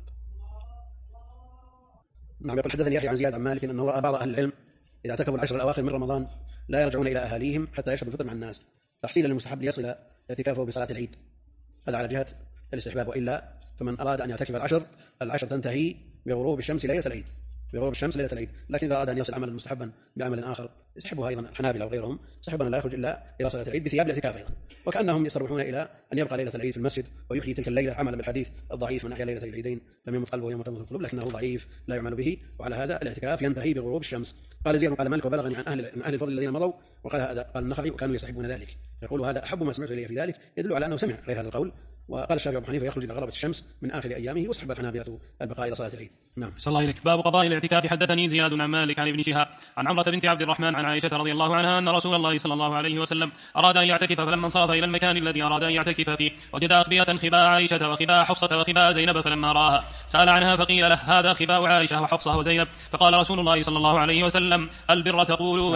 نعم. يقول حدثني يحيى عن زياد عن مالك أنه رأى بعض أهل العلم إذا اعتكفوا العشر الأواخر من رمضان لا يرجعون إلى أهاليهم حتى يشهدوا الفطر مع الناس تحصيلا للمستحب ليصل اعتكافه بصلاة العيد. هذا على جهة الاستحباب، وإلا فمن أراد أن يعتكف العشر تنتهي بغروب الشمس ليلة العيد، لكن إذا أراد أن يصل عملا مستحبا بعمل آخر يسحبها أيضا الحنابلة وغيرهم يسحبون لا يخرج إلا إلى صلاة العيد بثياب الاعتكاف أيضا، وكأنهم يصرحون إلى أن يبقى ليلة العيد في المسجد ويحيي تلك الليلة عملا بالحديث الضعيف من أحيا ليلة العيدين لم يمت قلبه يوم تموت القلوب، لكنه ضعيف لا يعمل به، وعلى هذا الاعتكاف ينتهي بغروب الشمس. قال زياد قال مالك وبلغني عن أهل الفضل الذين مضوا، وقال هذا قال النخعي وكانوا يستحبون ذلك. يقول هذا أحب ما سمعت إليه في ذلك، يدل على أنه سمع غير هذا القول. وقال الشافعي وابو حنيفه يخرج إلى غربة الشمس من آخر أيامه، واستحب الحنابلة البقاء إلى صلاة العيد. نعم. صلى الله عليك. باب قضاء الاعتكاف. حدثني زياد عن مالك عن ابن شهاب عن عمرة بنت عبد الرحمن عن عائشة رضي الله عنها أن رسول الله صلى الله عليه وسلم أراد أن يعتكف، فلما انصرف إلى المكان الذي أراد أن يعتكف فيه وجد أخبية خباء عائشة وخباء حفصة وخباء زينب، فلما رآها سأل عنها فقيل له هذا خباء عائشة وحفصة وزينب، فقال رسول الله صلى الله عليه وسلم البر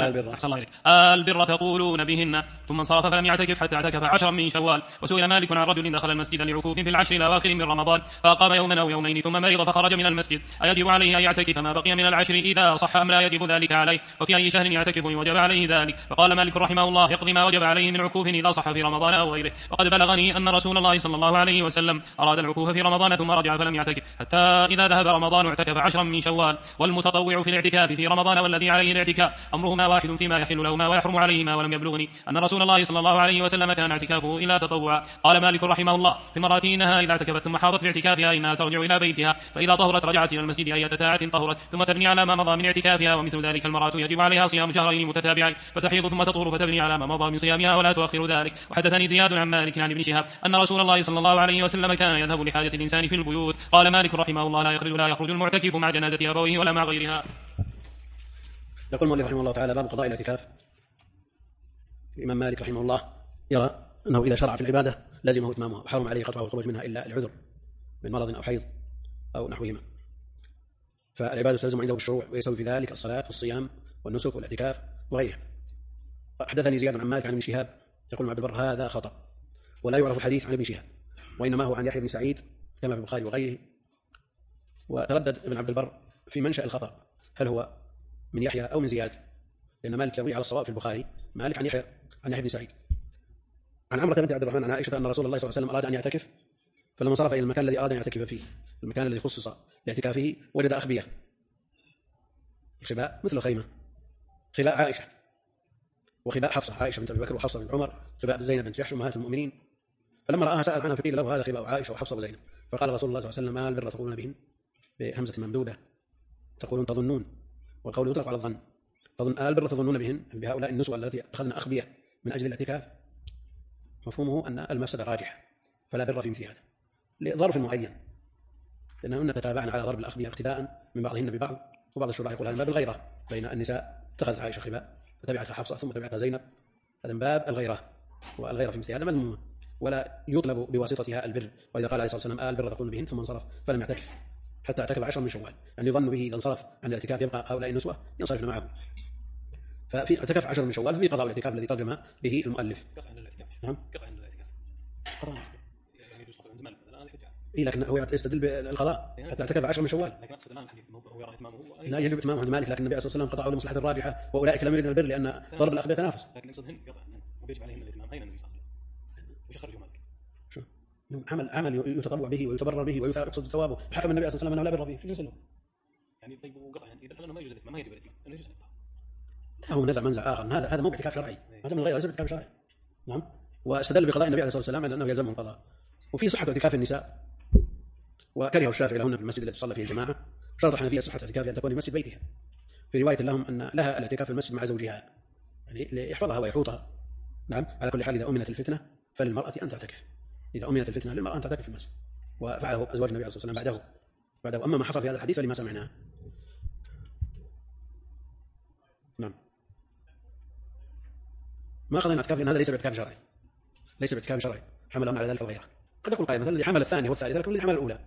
تقولون بهن، ثم انصرف فلم يعتكف حتى اعتكف 10 من شوال. وسئل مالك عن رجل دخل المسجد لعكوف في العشر الأواخر من رمضان فأقام يوما أو يومين ثم مرض فخرج من المسجد، أيجب عليه أن يعتكف ما بقي من العشر إذا صح أم لا يجب ذلك عليه، وفي أي شهر يعتكف وجب عليه ذلك؟ فقال مالك رحمه الله يقضي ما وجب عليه من عكوف إذا صح في رمضان أو غيره. وقد بلغني أن رسول الله صلى الله عليه وسلم أراد العكوف في رمضان ثم رجع فلم يعتكف حتى إذا ذهب رمضان اعتكف 10 من شوال. والمتطوع في الاعتكاف في رمضان والذي عليه الاعتكاف أمرهما واحد فيما يحل لهما ويحرم عليهما، ولم يبلغني أن رسول الله صلى الله عليه وسلم كان اعتكافه إلا تطوعا. قال مالك رحمه الله في مرات إنها إذا اعتكفت ثم حاضت في اعتكافها إنها ترجع إلى بيتها، فإذا طهرت رجعت إلى المسجد أية ساعة طهرت ثم تبني على ما مضى من اعتكافها، ومثل ذلك المرأة يجب عليها صيام شهرين متتابعين فتحيض ثم تطهر فتبني على ما مضى من صيامها ولا تؤخر ذلك. وحدثني زياد عن مالك عن ابن شهاب أن رسول الله صلى الله عليه وسلم كان يذهب لحاجة الإنسان في البيوت. قال مالك رحمه الله لا يخرج المعتكف مع جنازة أبويه ولا مع غيرها. يقول مالك رحمه الله تعالى باب قضاء الاعتكاف. الإمام مالك رحمه الله يرى أنه إذا شرع في العبادة لازمه إتمامها وحرم عليه قطعها والخروج منها إلا العذر من مرض أو حيض أو نحوهما، فالعبادة تلزم عنده بالشروع ويسوي في ذلك الصلاة والصيام والنسك والاعتكاف وغيره. حدثني زياد عن مالك عن ابن شهاب يقول عبد البر هذا خطأ ولا يعرف الحديث عن ابن شهاب، وإنما هو عن يحيى بن سعيد كما في البخاري وغيره. وتردد ابن عبد البر في منشأ الخطأ هل هو من يحيى أو من زياد، لأن مالك يروي على الصواب في البخاري مالك عن يحيى بن سعيد عن عمرة بنت عبد الرحمن عن عائشة أن رسول الله صلى الله عليه وسلم أراد أن يعتكف فلما انصرف إلى المكان الذي أراد أن يعتكف فيه، المكان الذي خصص لاعتكافه، وجد أخبية. الخباء مثل الخيمة، خباء عائشة وخباء حفصة، عائشة بنت أبي بكر وحفصة بنت عمر، خباء زينب بنت جحش أمهات المؤمنين. فلما رآها سأل عنها فقيل له هذا خباء عائشة وحفصة وزينب. فقال رسول الله صلى الله عليه وسلم ما البر تقولون بهن، بهمزة ممدودة، تقولون تظنون، والقول يطلق على الظن. البر تظنون بهن بهؤلاء النسوة التي اتخذن أخبية من أجل الاعتكاف، مفهومه أن المفسدة راجحة فلا بر في مثل هذا لظرف معين، لأنهن تتابعن على ضرب الأخبية اقتداء من بعضهن ببعض. وبعض الشراح يقول هذا من باب الغيرة بين النساء، اتخذت عائشة خباء فتبعتها حفصة ثم تبعتها زينب، هذا من باب الغيرة، والغيرة في مثل هذا مذمومة ولا يطلب بواسطتها البر. وإذا قال عليه الصلاة والسلام البر تقولون بهن ثم انصرف فلم يعتكف حتى اعتكف 10 من شوال، يعني يظن به إذا انصرف عن الاعتكاف يبقى هؤلاء النسوة ينصرفن معه، ففي اعتكاف 10 من شوال ففي قضاء الاعتكاف الذي ترجم به المؤلف. نعم. إيه لكن هو يستدل بالقضاء حتى اعتكف 10 من شوال. لا يجب إتمامه عند مالك، لكن النبي صلى الله عليه وسلم قطعه لمصلحة راجحة، وأولئك لم يردن البر لأن ضرب الأخبية تنافس. لكن يقصدهن قطعا ويجب عليهن الإتمام. أين النبي صلى الله عليه وسلم وش خرجوا مالك؟ شو عمل يتطوع به ويتبرر به ويقصد ثوابه، حكم النبي صلى الله عليه وسلم أنه لا بر به. شو يعني طيب وقطعا إذا أنه ما يجوز الإتمام ما يجب الإتمام، أنه يجوز الإقطاع. هو نزع منزع آخر، هذا مو اعتكاف شرعي، هذا من غير ليس اعتكاف شرعي. نعم. واستدل بقضاء النبي عليه الصلاة والسلام على أنه يلزمه القضاء. وفي صحة اعتكاف النساء، وكره الشافعي لهن في المسجد الذي تصلى فيه الجماعة، شرط الحنفية صحة اعتكافها أن تكون في مسجد بيتها. في رواية لهم أن لها الاعتكاف في المسجد مع زوجها، يعني ليحفظها ويحوطها. نعم. على كل حال إذا أمنت الفتنة فللمرأة أن تعتكف، إذا أمنت الفتنة للمرأة أن تعتكف في المسجد، وفعله أزواج النبي عليه الصلاة والسلام بعده. أما ما حصل في هذا الحديث فلما سمعناه. نعم. ما أخذنا اعتكاف لأن هذا ليس باعتكاف شرعي، ليس باعتكاف شرعي، حملهم على ذلك الغيرة. قد يقول قائل مثلا الذي حمل الثانية والثالثة لكن الذي حمل الأولى.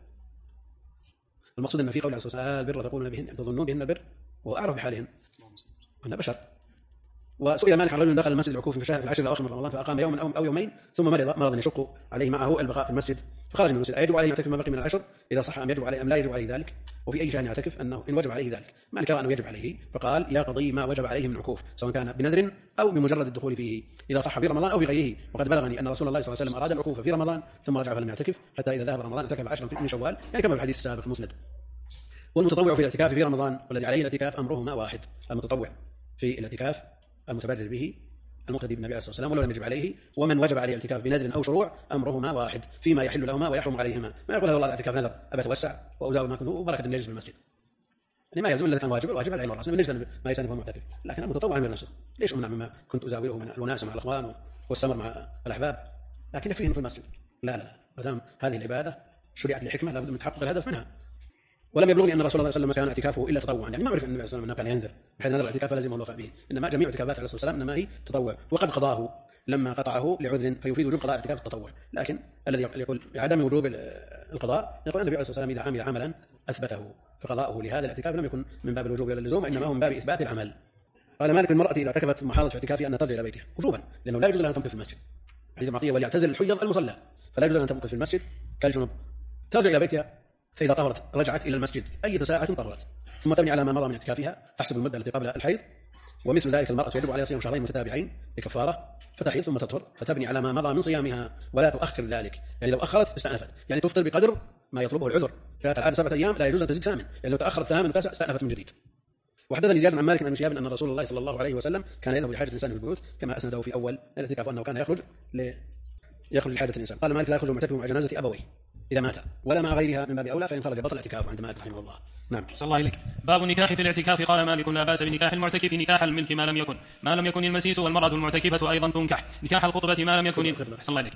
المقصود أن في قول عليه الصلاة والسلام البر تقولون بهن تظنون بهن البر، وهو أعرف بحالهن أنها بشر. وسئل مالك عن رجل دخل المسجد العكوف في العشر الأواخر من رمضان فأقام يوما أو يومين ثم مرض يشق عليه معه البقاء في المسجد، فخرج من المسجد أيجب عليه يعتكف ما بقي من العشر؟ إذا صح أم يجب عليه أم لا يجب عليه ذلك؟ وفي أي شأن يعتكف أنه إن وجب عليه ذلك؟ مالك رأى أنه يجب عليه فقال يقضي ما وجب عليه من عكوف سواء كان بنذر أو بمجرد الدخول فيه إذا صح في رمضان أو في غيره. وقد بلغني أن رسول الله صلى الله عليه وسلم أراد العكوف في رمضان ثم رجع فلم يعتكف حتى إذا ذهب رمضان اعتكف 10 من شوال، يعني كما في الحديث السابق المسند. والمتطوع في الاعتكاف في رمضان والذي عليه الاعتكاف أمرهما واحد، المتطوع في الاعتكاف المتبرر به المقتدي بالنبي عليه الصلاة والسلام ولو لم يجب عليه، ومن وجب عليه الاعتكاف بنذر أو شروع أمرهما واحد فيما يحل لهما ويحرم عليهما. ما يقول والله الاعتكاف نذر أبى أتوسع وأزاول ما كنت وبركة أن يجلس في المسجد، يعني ما يلزم إلا كان واجب، الواجب على العين والرأس من يجتنب ما يجتنبه المعتكف. لكن المتطوع من نفسه ليش أمنع مما كنت أزاوله من الوناسة مع الأخوان والسمر مع الأحباب، لكن يكفيهم في المسجد. لا ما دام هذه العبادة شريعة لحكمة لابد من تحقق الهدف منها. ولم يبلغني أن رسول الله صلى الله عليه وسلم كان اعتكافه إلا تطوعا، يعني ما أعرف أن النبي صلى الله عليه وسلم كان ينذر بحيث نذر الاعتكاف لازم الوفاء به، إنما جميع اعتكافات عليه الصلاة والسلام إنما هي تطوع، وقد قضاه لما قطعه لعذر فيفيد وجوب قضاء اعتكاف التطوع. لكن الذي يقول بعدم وجوب القضاء يقول النبي عليه الصلاة والسلام إذا عمل عملا أثبته فقضاؤه لهذا الاعتكاف لم يكن من باب الوجوب ولا اللزوم، إنما هو من باب إثبات العمل. قال مالك المرأة إذا اعتكفت ثم حاضت في اعتكافها أن ترجع إلى بيتها وجوبا، لأنه لا يجوز لها أن تمكث في المسجد، حديث معطية وليعتزل الحيض المصلى، فلا يجوز لها أن تمكث في المسجد كالجنوب. ترجع إلى بيتها فإذا طهرت رجعت إلى المسجد أي ساعة طهرت ثم تبني على ما مضى من اعتكافها تحسب المدة التي قبل الحيض. ومثل ذلك المرأة يجب عليها صيام شهرين متتابعين لكفارة فتحيض ثم تطهر فتبني على ما مضى من صيامها ولا تؤخر ذلك، يعني لو أخرت استأنفت، يعني تفطر بقدر ما يطلبه العذر. كانت العادة 7 أيام لا يجوز أن تزيد 8، يعني لو تأخرت 8 وتسع استأنفت من جديد. وحدثني زياد عن مالك عن شهاب أن رسول الله صلى الله عليه وسلم كان يذهب لحاجة الإنسان في البيوت كما أسنده في أول الاعتكاف أنه كان يخرج لحاجة الإنسان. قال مالك لا يخرج المعتكف مع جنازة أبويه إذا مات ولا مع غيرها من باب أولى فإن خرج بطل اعتكاف عند مالك رحمه الله. نعم. صلى الله عليك. باب النكاح في الاعتكاف. قال مالك لا بأس بنكاح المعتكف نكاح الملك ما لم يكن المسيس، والمرأة المعتكفة أيضا تنكح نكاح الخطبة ما لم يكن صلى الله عليك.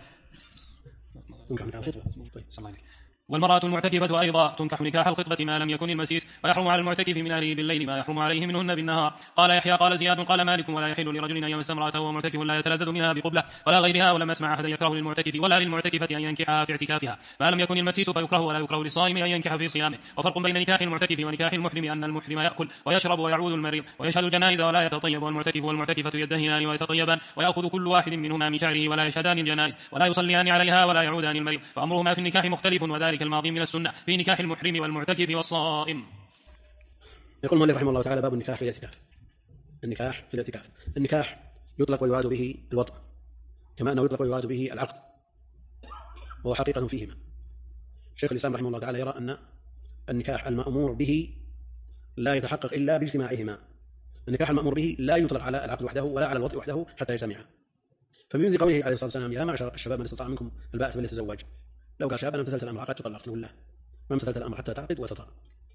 والمرأة المعتكفة أيضا تنكح نكاح الخطبة ما لم يكن المسيس، ويحرم على المعتكف من أهله بالليل ما يحرم عليه منهن بالنهار. قال يحيى قال زياد قال مالك ولا يحل لرجل أن يمس امرأته وهو معتكف لا يتلذذ منها بقبلة ولا غيرها، ولم أسمع أحدا يكره للمعتكف ولا للمعتكفة أن ينكحها في اعتكافها ما لم يكن المسيس فيكره ولا يكره للصائم أن ينكح في صيامه. وفرق بين نكاح المعتكف ونكاح المحرم أن المحرم يأكل ويشرب ويعود المريض ويشهد الجنائز ولا يتطيب، والمعتكف والمعتكفة يدهنان ويتطيبان ويأخذ كل واحد منهما من شعره ولا يشهدان الجنائز ولا يصليان عليها ولا يعودان المريض، فأمرهما في النكاح مختلف وذلك الماضي من السنة في نكاح المحرم والمعتكف والصائم. يقول المؤلف رحمه الله تعالى باب النكاح في الاعتكاف. النكاح في الاعتكاف، النكاح يطلق ويراد به الوطء كما أنه يطلق ويراد به العقد وهو حقيقة فيهما، شيخ الإسلام رحمه الله تعالى يرى أن النكاح المأمور به لا يتحقق إلا باجتماعهما. النكاح المأمور به لا يطلق على العقد وحده ولا على الوطء وحده حتى يجتمعا. فمن قوله عليه الصلاة والسلام يا معشر الشباب من استطاع منكم الباءة فليتزوج، لو كان شابا امتثلت الأمر عقد تطلق، نقول له ما امتثلت الأمر حتى تعقد وتطأ،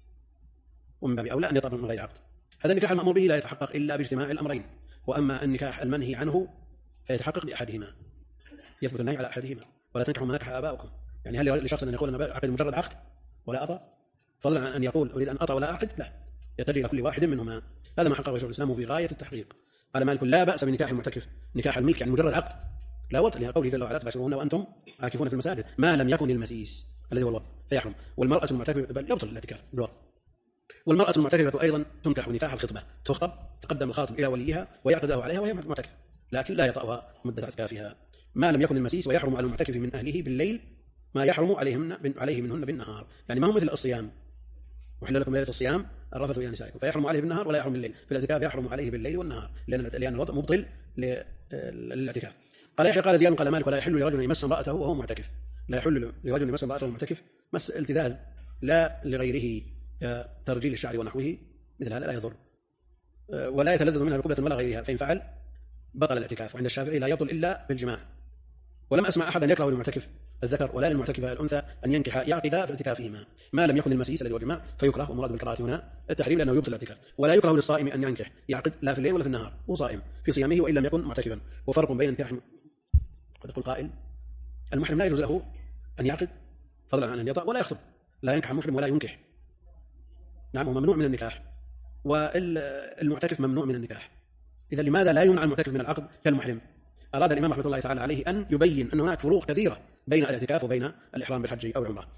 ومن باب أولى أن يطلق من غير عقد. هذا النكاح المأمور به لا يتحقق إلا باجتماع الأمرين. وأما النكاح المنهي عنه فيتحقق بأحدهما، يثبت النهي على أحدهما. ولا تنكحوا ما نكح آباؤكم، يعني هل لشخص أن يقول أنا عقد مجرد عقد ولا أطأ، فضلا عن أن يقول أريد أن أطأ ولا أعقد؟ لا، يتجه إلى كل واحد منهما. هذا ما حققه شيخ الإسلام في غاية التحقيق. قال مالك لا بأس بنكاح المعتكف، نكاح الملك يعني مجرد عقد لا وطء، لقوله جل وعلا تباشرون وأنتم عاكفون في المساجد ما لم يكن المسيس الذي هو الوطء فيحرم. والمرأة المعتكفة بل يبطل الاعتكاف بالوطء. والمرأة المعتكفة أيضا تنكح نكاح الخطبة، تخطب تقدم الخاطب إلى وليها ويعقد له عليها وهي معتكفة، لكن لا يطأها مدة اعتكافها ما لم يكن المسيس. ويحرم على المعتكف من أهله بالليل ما يحرم عليه منهن بالنهار، يعني ما هو مثل الصيام، وحل لكم ليلة الصيام الرفث إلى نسائكم، فيحرم عليه بالنهار ولا يحرم بالليل. في الاعتكاف يحرم عليه بالليل والنهار لأن الوطء مبطل للاعتكاف. قال يحيى قال زياد قال مالك ولا يحل لرجل يمس امرأته وهو معتكف، لا يحل لرجل يمس امرأته وهو معتكف مس التذاذ لا لغيره ترجيل الشعر ونحوه، مثل هذا لا يضر، ولا يتلذذ منها بقبلة ولا غيرها، فإن فعل بطل الاعتكاف. وعند الشافعي لا يبطل إلا بالجماع. ولم أسمع أحدا يكره للمعتكف الذكر ولا للمعتكفة الأنثى أن ينكح يعقد في اعتكافهما ما لم يكن المسيس الذي هو الجماع فيكره. والمراد بالكراهة هنا التحريم لأنه يبطل الاعتكاف. ولا يكره للصائم أن ينكح يعقد لا في الليل ولا في النهار، هو صائم في صيامه وإن لم يكن معتكفا. وفرق بين النكاح، قد يقول قائل المحرم لا يجوز له أن يعقد فضلا عن أن يطأ ولا يخطب، لا ينكح محرم ولا ينكح، نعم هو ممنوع من النكاح، والمعتكف ممنوع من النكاح. إذا لماذا لا يمنع المعتكف من العقد كالمحرم؟ أراد الإمام رحمة الله تعالى عليه أن يبين أن هناك فروق كثيرة بين الاعتكاف وبين الإحرام بالحج أو العمرة.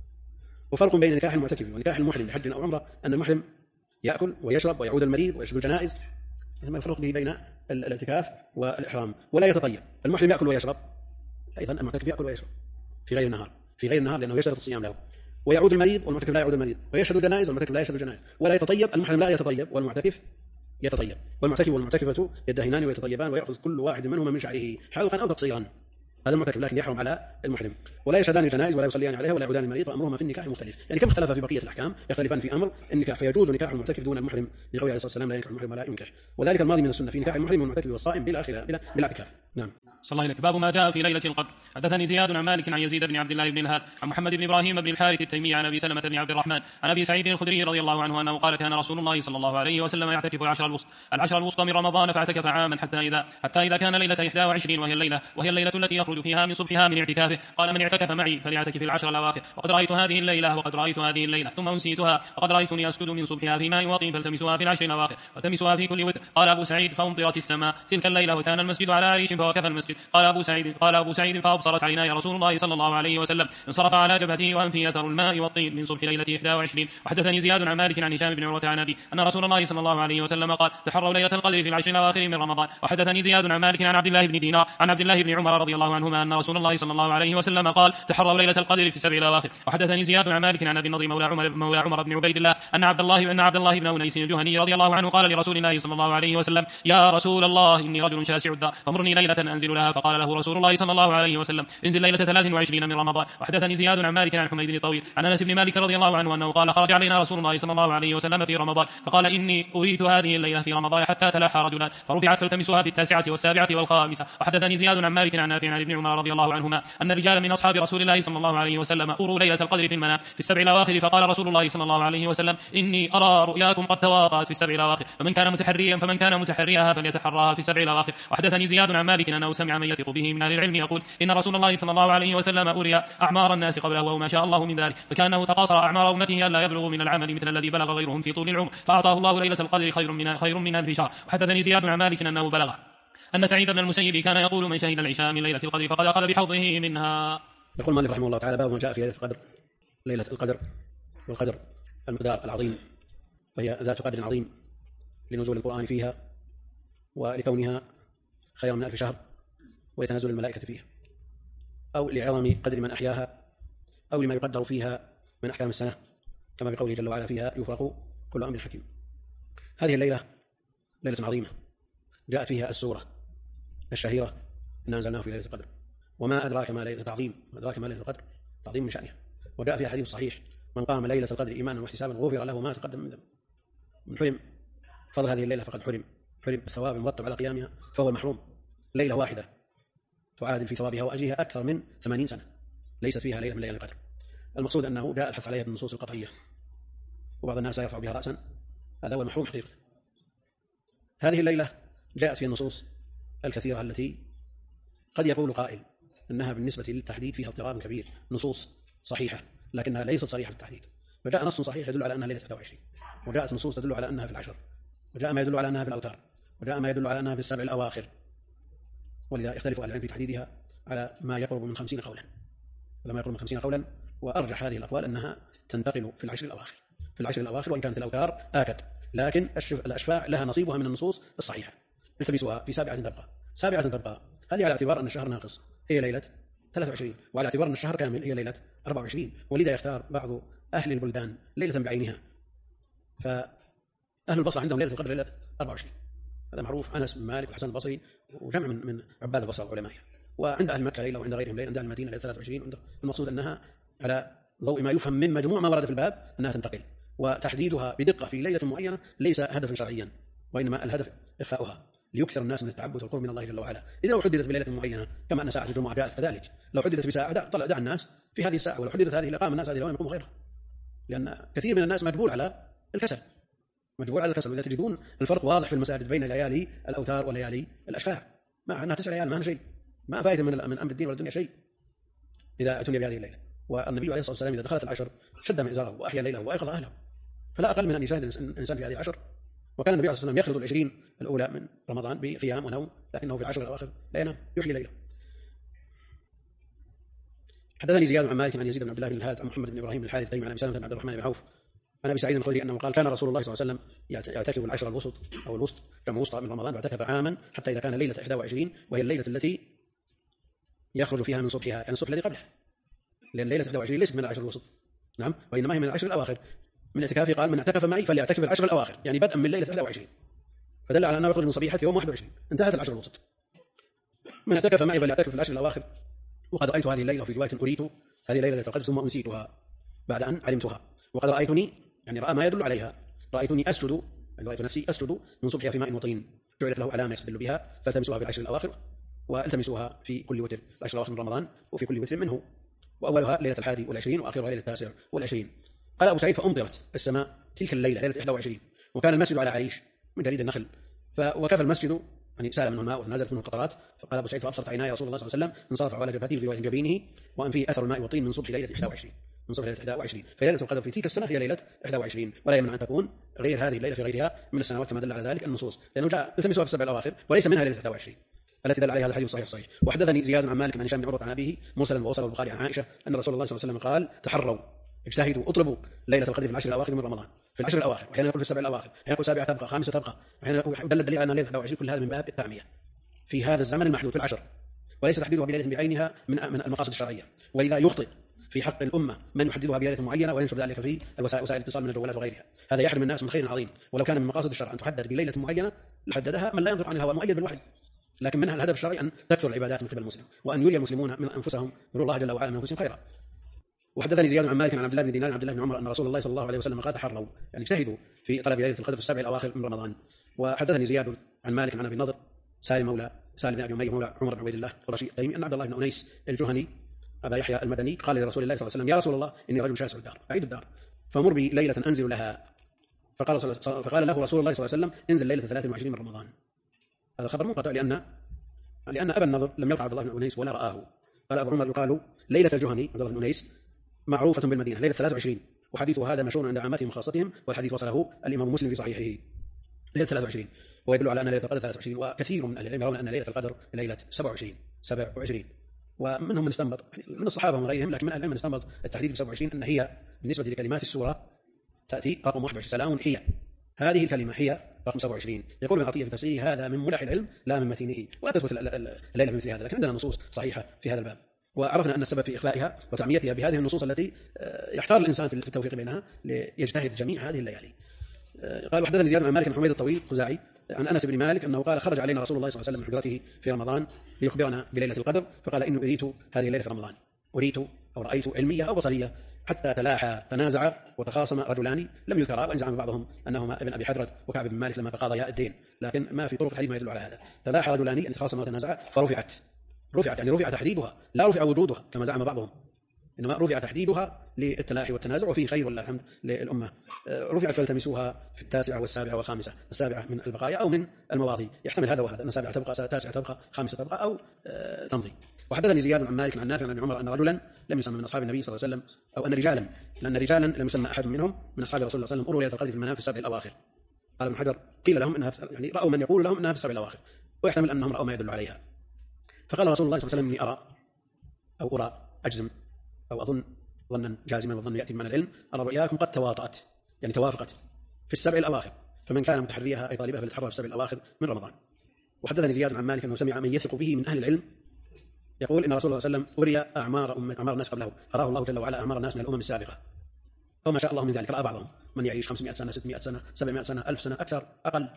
وفرق بين نكاح المعتكف ونكاح المحرم بحج أو عمرة أن المحرم يأكل ويشرب ويعود المريض ويشهد الجنائز، ما يفرق به بين الاعتكاف والإحرام. ولا يتطيب، المحرم يأكل ويشرب، أيضا المعتكف يأكل ويشرب في غير النهار لأنه يشترط الصيام له. ويعود المريض والمعتكف لا يعود المريض، ويشهد الجنائز والمعتكف لا يشهد الجنائز. ولا يتطيب، المحرم لا يتطيب والمعتكف يتطيب، والمعتكف والمعتكفة يدهنان ويتطيبان ويأخذ كل واحد منهما من شعره حلقا أو تقصيرا، هذا المعتكف، لكن يحرم على المحرم. ولا يشهدان الجنائز ولا يصليان عليها ولا يعودان المريض، فأمرهما في النكاح مختلف. يعني كم اختلف في بقية الأحكام يختلفان في أمر النكاح، فيجوز نكاح المعتكف دون المحرم لقوله عليه الصلاة والسلام لا ينكح المحرم ولا ينكح، وذلك الماضي من السنة في نكاح المحرم والمعتكف والصائم بلا اعتكاف. نعم. صلى الله عليك. باب ما جاء في ليلة القدر. حدثني زياد عن مالك عن يزيد بن عبد الله بن الهاد عن محمد بن إبراهيم بن الحارث التيمي عن أبي سلمة بن عبد الرحمن عن أبي سعيد الخدري رضي الله عنه أنه قال كان رسول الله صلى الله عليه وسلم يعتكف العشر الوسطى من رمضان، فاعتكف عاما حتى إذا كان ليلة 21 وهي الليلة التي يخرج فيها من صبحها من اعتكافه، قال من اعتكف معي فليعتكف العشر الأواخر، وقد رأيت هذه الليلة ثم أنسيتها، وقد رأيتني أسجد من صبحها في ماء وطين فالتمسوها في العشر الأواخر والتمسوها في كل وتر. قال أبو سعيد فأمطرت السماء تلك الليلة وكان المسجد على عريش فوقف المسجد. قال أبو سعيد فأبصرت عيناي رسول الله صلى الله عليه وسلم، انصرف على جبهته وأنفه أثر الماء والطين من صبح ليلة 21. وحدثني زياد عن مالك عن هشام بن عروة عن أبي أن رسول الله صلى الله عليه وسلم قال تحروا ليلة القدر في العشر الأواخر من رمضان. وحدثني زياد عن مالك عن عبد الله بن دينار عن عبد الله بن عمر رضي الله عنهما أن رسول الله صلى الله عليه وسلم قال تحروا ليلة القدر في السبع الأواخر. وحدثني زياد عن مالك عن أبي النضر مولى عمر بن عبيد الله أن عبد الله بن أنيس الجهني رضي الله عنه قال لرسول الله صلى الله عليه وسلم يا رسول الله إني رجل شاسع الدار فمرني ليلة أنزل لها، فقال له رسول الله صلى الله عليه وسلم انزل ليلة 23 من رمضان. وحدثني زياد عن مالك عن حميد الطويل عن أنس بن مالك رضي الله عنه أنه قال خرج علينا رسول الله صلى الله عليه وسلم في رمضان فقال إني أريت هذه الليلة في رمضان حتى تلاحى رجلان فرفعت فالتمسوها في 9 و7 و5. وحدثني زياد عن مالك عن نافع عن ابن عمر رضي الله عنهما أن رجالا من أصحاب رسول الله صلى الله عليه وسلم أروا ليلة القدر في المنام في السبع الأواخر، فقال رسول الله صلى الله عليه وسلم إني أرى رؤياكم قد تواطأت في السبع الأواخر، فمن كان متحريها فليتحراها في السبع الأواخر. وحدثني زياد عن مالك أنه سمع من يثق به من أهل العلم يقول إن رسول الله صلى الله عليه وسلم أري أعمار الناس قبله وما شاء الله من ذلك، فكانه تقاصر أعمار أمته ألا يبلغوا من العمل مثل الذي بلغ غيرهم في طول العمر، فأعطاه الله ليلة القدر خير من ألف شهر. وحدثني زياد عن مالك أنه بلغ أن سعيد بن المسيب كان يقول من شهد العشاء من ليلة القدر فقد أخذ بحظه منها. يقول مالك رحمه الله تعالى باب ما جاء في ليلة القدر والقدر المقدار العظيم، وهي ذات قدر عظيم لنزول القرآن فيها ولكونها خير من 1000 شهر ويتنزل الملائكة فيها، أو لعظم قدر من أحياها، أو لما يقدر فيها من أحكام السنة، كما بقوله جل وعلا فيها يفرق كل أمر حكيم. هذه الليلة ليلة عظيمة جاءت فيها السورة الشهيرة إنا أنزلناه في ليلة القدر، وما أدراك ما ليلة العظيم، أدراك ما ليلة القدر تعظيم من شأنها. وجاء في حديث صحيح: من قام ليلة القدر إيمانا واحتسابا غفر له ما تقدم من ذنبه. من حرم فضل هذه الليلة فقد حرم الثواب المرتب على قيامها فهو المحروم. ليلة واحدة تعادل في ثوابها وأجرها أكثر من 80 سنة ليست فيها ليلة من ليالي القدر. المقصود أنه جاء الحث عليها بالنصوص القطعية، وبعض الناس لا يرفع بها رأسا، هذا هو المحروم حقيقة. هذه الليلة جاءت في النصوص الكثيرة التي قد يقول قائل أنها بالنسبة للتحديد فيها اضطراب كبير، نصوص صحيحة لكنها ليست صريحة في التحديد. فجاء نص صحيح يدل على أنها ليلة 21، وجاءت نصوص تدل على أنها في العشر، وجاء ما يدل على أنها في الأوتار، وجاء ما يدل على أنها في السبع الأواخر. ولذا يختلف أهل العلم في تحديدها على ما يقرب من 50 قولا، لما يقرب من 50 قولا، وأرجح هذه الأقوال أنها تنتقل في العشر الأواخر، وإن كانت الأوتار آكد، لكن الأشفاع لها نصيبها من النصوص الصحيحة. التمسوها في 7 تبقى، هذه على اعتبار أن الشهر ناقص هي ليلة 23، وعلى اعتبار أن الشهر كامل هي ليلة 24. ولذا يختار بعض أهل البلدان ليلة بعينها، فأهل البصرة عندهم ليلة القدر ليلة 24، هذا معروف، أنس بن مالك والحسن البصري وجمع من عباد البصرة وعلمائها. وعند أهل مكة ليلة، وعند غيرهم ليلة، عند أهل المدينة ليلة 23. المقصود أنها على ضوء ما يفهم من مجموع ما ورد في الباب أنها تنتقل، وتحديدها بدقة في ليلة معينة ليس هدفا شرعيا، وإنما الهدف إخفاؤها ليكثر الناس من التعبد والقرب من الله جل وعلا. إذا لو حددت بليلة معينة كما أن ساعة الجمعة جاءت كذلك، لو حددت بساعة دع الناس في هذه الساعة، ولو حددت هذه لقام الناس هذه الأوان يقوم غيرها، لأن كثير من الناس مجبول على الكسل، وإذا تجدون الفرق واضح في المساجد بين ليالي الأوتار وليالي الأشفاع، مع أنها 9 ليال ما شيء، ما فائدة من أمر الدين ولا الدنيا شيء إذا أتوني بهذه الليلة. والنبي عليه الصلاة والسلام إذا دخلت العشر شد مئزره وأحيا ليله وأيقظ أهله، فلا أقل من أن يجاهد الإنسان في هذه العشر. وكان النبي عليه الصلاة والسلام يخلط 20 الأولى من رمضان بقيام ونوم، لكنه في العشر الأواخر لا ينام، يحيي ليله. حدثني زياد عن مالك عن يزيد بن عبد الله بن الهاد عن محمد بن إبراهيم الحارث التيمي عن أبي سلمة بن عبد الرحمن بن عوف عن أبي سعيد الخدري أنه قال: كان رسول الله صلى الله عليه وسلم يعتكف العشر الوسط أو الوسط جمع وسطى من رمضان، واعتكف عاما حتى إذا كان ليلة 21، وهي الليلة التي يخرج فيها من صبحها، يعني الصبح الذي قبله، لأن ليلة 21 ليست من العشر الوسط، نعم، وإنما هي من العشر الأواخر. من اعتكافه قال: من اعتكف معي فليعتكف العشر الأواخر، يعني بدءا من ليلة 21، فدل على أنه يخرج من صبيحة يوم 21، انتهت العشر الوسط. من اعتكف معي فليعتكف في العشر الأواخر. وقد رأيت هذه الليلة، وفي رواية أريت هذه الليلة القدر ثم أنسيتها بعد أن علمتها. وقد رأيتني، يعني رأى ما يدل عليها، رأيتني أسجد، يعني رأيت نفسي أسجد من صبحها في ماء وطين، جعلت له علامة يستدل بها، فالتمسوها في العشر الأواخر، والتمسوها في كل وتر، العشر الأواخر من رمضان وفي كل وتر منه، وأولها ليلة 21 وآخرها ليلة 29. قال أبو سعيد: فأمطرت السماء تلك الليلة ليلة 21، وكان المسجد على عريش من جريد النخل، وكفى المسجد، يعني سال منه الماء ونزلت منه القطرات. فقال أبو سعيد: فأبصرت عيناي رسول الله صلى الله عليه وسلم انصرف على جبهته في رواية جبينه وأنفه أثر الماء والطين من صبح ليلة 21، من صبح ليلة 21. فليلة القدر في تلك السنة هي ليلة 21، ولا يمنع أن تكون غير هذه الليلة في غيرها من السنوات كما دل على ذلك النصوص، لأنه جاء التمسوها في السبع الأواخر وليس منها ليلة 21 التي دل عليها هذا الحديث الصحيح. وحدثني زياد عن مالك عن هشام بن عروة عن أبيه مرسلا ووصله البخاري عن عائشة أن رسول الله صلى الله عليه وسلم قال: تحروا، اجتهدوا، اطلبوا ليلة القدر في العشر الأواخر من رمضان، في العشر الأواخر، وأحيانا يقول في السبع الأواخر، أحيانا يقول 7 تبقى، 5 تبقى، أحيانا يقول دل الدليل على أن ليلة 21. كل هذا من باب التعمية في هذا الزمن المحدود في العشر، وليس تحديدها بليلة بعينها من المقاصد الشرعية. ولذا يخطئ في حق الأمة من يحددها بليلة معينة وينشر ذلك في وسائل الاتصال من الجوالات وغيرها، هذا يحرم الناس من خير عظيم. ولو كان من مقاصد الشرع أن تحدد بليلة معينة لحددها من لا ينطق عن الهوى مؤيد بالوحي، لكن منها الهدف الشرعي أن تكثر العبادات من قبل المسلم، وأن يري المسلمون من أنفسهم يروا الله جل وعلا من أنفسهم خيرا. وحدثني زياد عن مالك عن عبد الله بن دينار عن عبد الله بن عمر أن رسول الله صلى الله عليه وسلم قال: تحروا، يعني اجتهدوا في طلب ليلة القدر في السبع الأواخر من رمضان. وحدثني زياد عن مالك عن أبي النضر سالم بن أبي أمية مولى عمر بن عبيد الله القرشي التيمي أن عبد الله بن أنيس الجهني أبا يحيى المدني قال لرسول الله صلى الله عليه وسلم: يا رسول الله، إني رجل شاسع الدار بعيد الدار، فمر بي ليلة أنزل لها. فقال له رسول الله صلى الله عليه وسلم: انزل ليلة 23 من رمضان. هذا خبر منقطع لأن أبا النضر لم يلقى عبد الله بن أنيس ولا رآه. قال أبو عمر: يقال ليلة الجهني عبد الله بن أنيس معروفة بالمدينة ليلة 23، وحديثه هذا مشهور عند عامتهم وخاصتهم، والحديث وصله الإمام مسلم في صحيحه ليلة 23، ويدل على أن ليلة القدر 23. وكثير من أهل العلم يرون أن ليلة القدر ليلة 27، ومنهم من استنبط من الصحابة ومن غيرهم، لكن من أهل العلم من استنبط التحديد ب 27 أن هي بالنسبة لكلمات السورة تأتي رقم 21، سلام هي، هذه الكلمة هي رقم 27. يقول ابن عطية في تفسيره: هذا من ملح العلم لا من متينه، ولا تثبت الليلة بمثل هذا، لكن عندنا نصوص صحيحة في هذا الباب، وعرفنا أن السبب في إخفائها وتعميتها بهذه النصوص التي يحتار الإنسان في التوفيق بينها ليجتهد جميع هذه الليالي. قال: وحدثني زياد عن مالك بن حميد الطويل خزاعي عن أنس بن مالك أنه قال: خرج علينا رسول الله صلى الله عليه وسلم من حجرته في رمضان ليخبرنا بليلة القدر، فقال: إني أريت هذه الليلة في رمضان. أريت أو رأيت علمية أو بصرية، حتى تلاحى تنازع وتخاصم رجلان لم يذكرا، وإن زعم بعضهم أنهما ابن أبي حدرد وكعب بن مالك لما تقاضيا الدين، لكن ما في طرق الحديث ما يدل على هذا. تلاحى رجلان أن تخاصما وتنازعا فرفعت، يعني رفع تحديدها لا رفع وجودها كما زعم بعضهم، إنما رفع تحديدها للتلاحي والتنازع، وفيه خير والله الحمد للأمة. رفعت فالتمسوها في 9 والسابعة والخامسة، السابعة من البقايا أو من المواضي، يحتمل هذا وهذا، أن السابعة تبقى، 9 تبقى، 5 تبقى، أو تمضي. وحدثني زياد عن مالك عن نافع عن ابن عمر أن رجلا لم يسمى من أصحاب النبي صلى الله عليه وسلم، أو أن رجالا، لأن رجالا لم يسمى أحد منهم من أصحاب رسول الله صلى الله عليه وسلم، أروا ليلة القدر في المنام في السبع الأواخر. قال ابن حجر قيل لهم إنها يعني رأوا من يقول لهم إنها في السبع الأواخر، ويحتمل أنهم رأوا ما يدل عليها. فقال رسول الله صلى الله عليه وسلم إني أرى، أو أرى أجزم، أو أظن ظنا جازما، والظن يأتي بمعنى العلم، أن رؤياكم قد تواطأت، يعني توافقت في السبع الأواخر، فمن كان متحريها أي طالبها فليتحرى في السبع الأواخر من رمضان. وحدثني زياد عن مالك أنه سمع من يثق به من أهل العلم يقول إن رسول الله صلى الله عليه وسلم أري أعمار الناس قبله، أراه الله جل وعلا أعمار الناس من الأمم السابقة، أو ما شاء الله من ذلك، رأى بعضهم من يعيش 500 سنة، 600 سنة، 700 سنة، 1000 سنة، أكثر أقل،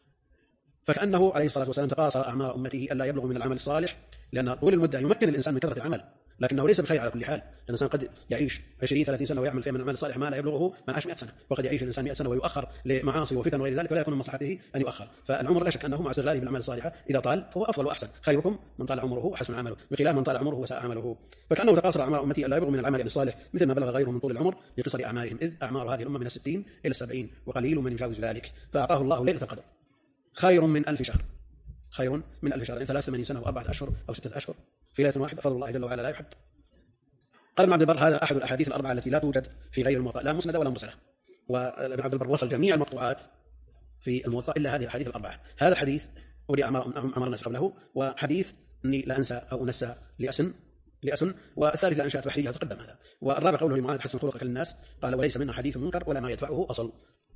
فكأنه عليه الصلاة والسلام تقاصر أعمار أمته ألا يبلغ من العمل الصالح، لأن طول المدة يمكن الإنسان من كثرة العمل، لكنه ليس بخير على كل حال. الإنسان قد يعيش 20-30 سنة ويعمل فيها من العمل الصالح ما لا يبلغه من عاش 100 سنة، وقد يعيش الإنسان 100 سنة ويؤخر لمعاصي وفتن وغير ذلك، ولا يكون من مصلحته أن يؤخر. فالعمر لا شك أنه مع استغلاله بالأعمال الصالحة إذا طال فهو أفضل وأحسن. خيركم من طال عمره وحسن عمله، بخلاف من طال عمره وساء عمله. فكأنه تقاصر أعمار أمتي ألا يبلغ من العمل الصالح مثل ما بلغ غيره من طول العمر بقصر أعمارهم، إذ أعمار هذه الأمة من 60 إلى 70 وقليل من يجاوز ذلك. فأعطاه الله ليلة القدر خير من 1000 شهر، خير من 1000 شهر، يعني 83 سنة و4 أشهر أو 6 أشهر في ليلة واحدة، فضل الله جل وعلا لا يحد. قال ابن عبد البر هذا أحد الأحاديث الأربعة التي لا توجد في غير الموطأ، لا مسندة ولا مرسلة. وابن عبد البر وصل جميع المقطوعات في الموطأ إلا هذه الأحاديث الأربعة. هذا الحديث ولي أعمار الناس قبله، وحديث إني لا أنسى أو أنسى لأسن، والثالث لا أنشأت بحريها تقدم هذا، والرابع قوله لمعاذ حسن خلقك للناس، قال وليس منا حديث منكر ولا ما يدفعه أصل.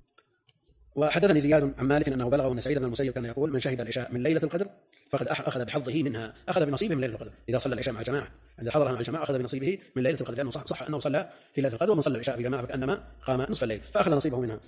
وحدثني زياد عن مالك أنه بلغه أن سعيد بن المسيب كان يقول من شهد العشاء من ليلة القدر فقد أخذ بحظه منها، أخذ بنصيبه من ليلة القدر. إذا صلى العشاء مع الجماعة، إذا حضرها مع الجماعة أخذ بنصيبه من ليلة القدر، لأنه صح أنه صلى في ليلة القدر، ومن صلى العشاء في جماعة فكأنما قام نصف الليل، فأخذ نصيبه منها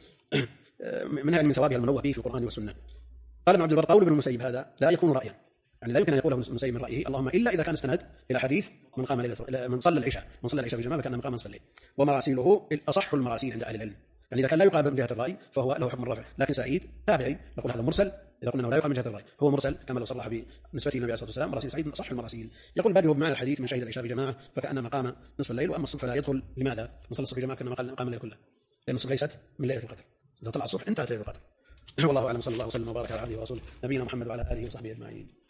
من ثوابها المنوه به في القرآن والسنة. قال ابن عبد البر قول ابن المسيب هذا لا يكون رأيا، يعني لا يمكن أن يقوله ابن المسيب من رأيه، اللهم إلا إذا كان استند إلى حديث من قام من صلى العشاء في جماعة فكأنما قام نصف الليل. ومراسيله أصح المراسيل عند أهل العلم، يعني إذا كان لا يقابل من جهة الرأي فهو له حكم الرفع، لكن سعيد تابعي نقول هذا مرسل، إذا قلنا أنه لا يقابل من جهة الرأي هو مرسل كما لو صلح بنسبته للنبي عليه الصلاة والسلام. مراسيل سعيد من أصح المراسيل. يقول بادئ بمعنى الحديث من شهد العشاء في جماعة فكأنما قام نصف الليل، وأما الصبح فلا يدخل. لماذا؟ من صلى الصبح في جماعة كأنما قام الليل كله، لأن الصبح ليست من ليلة القدر، إذا طلع الصبح انتهت ليلة القدر. والله أعلم، صلى الله وسلم وبارك على عبده ورسوله نبينا محمد وعلى آله وصحبه أجمعين.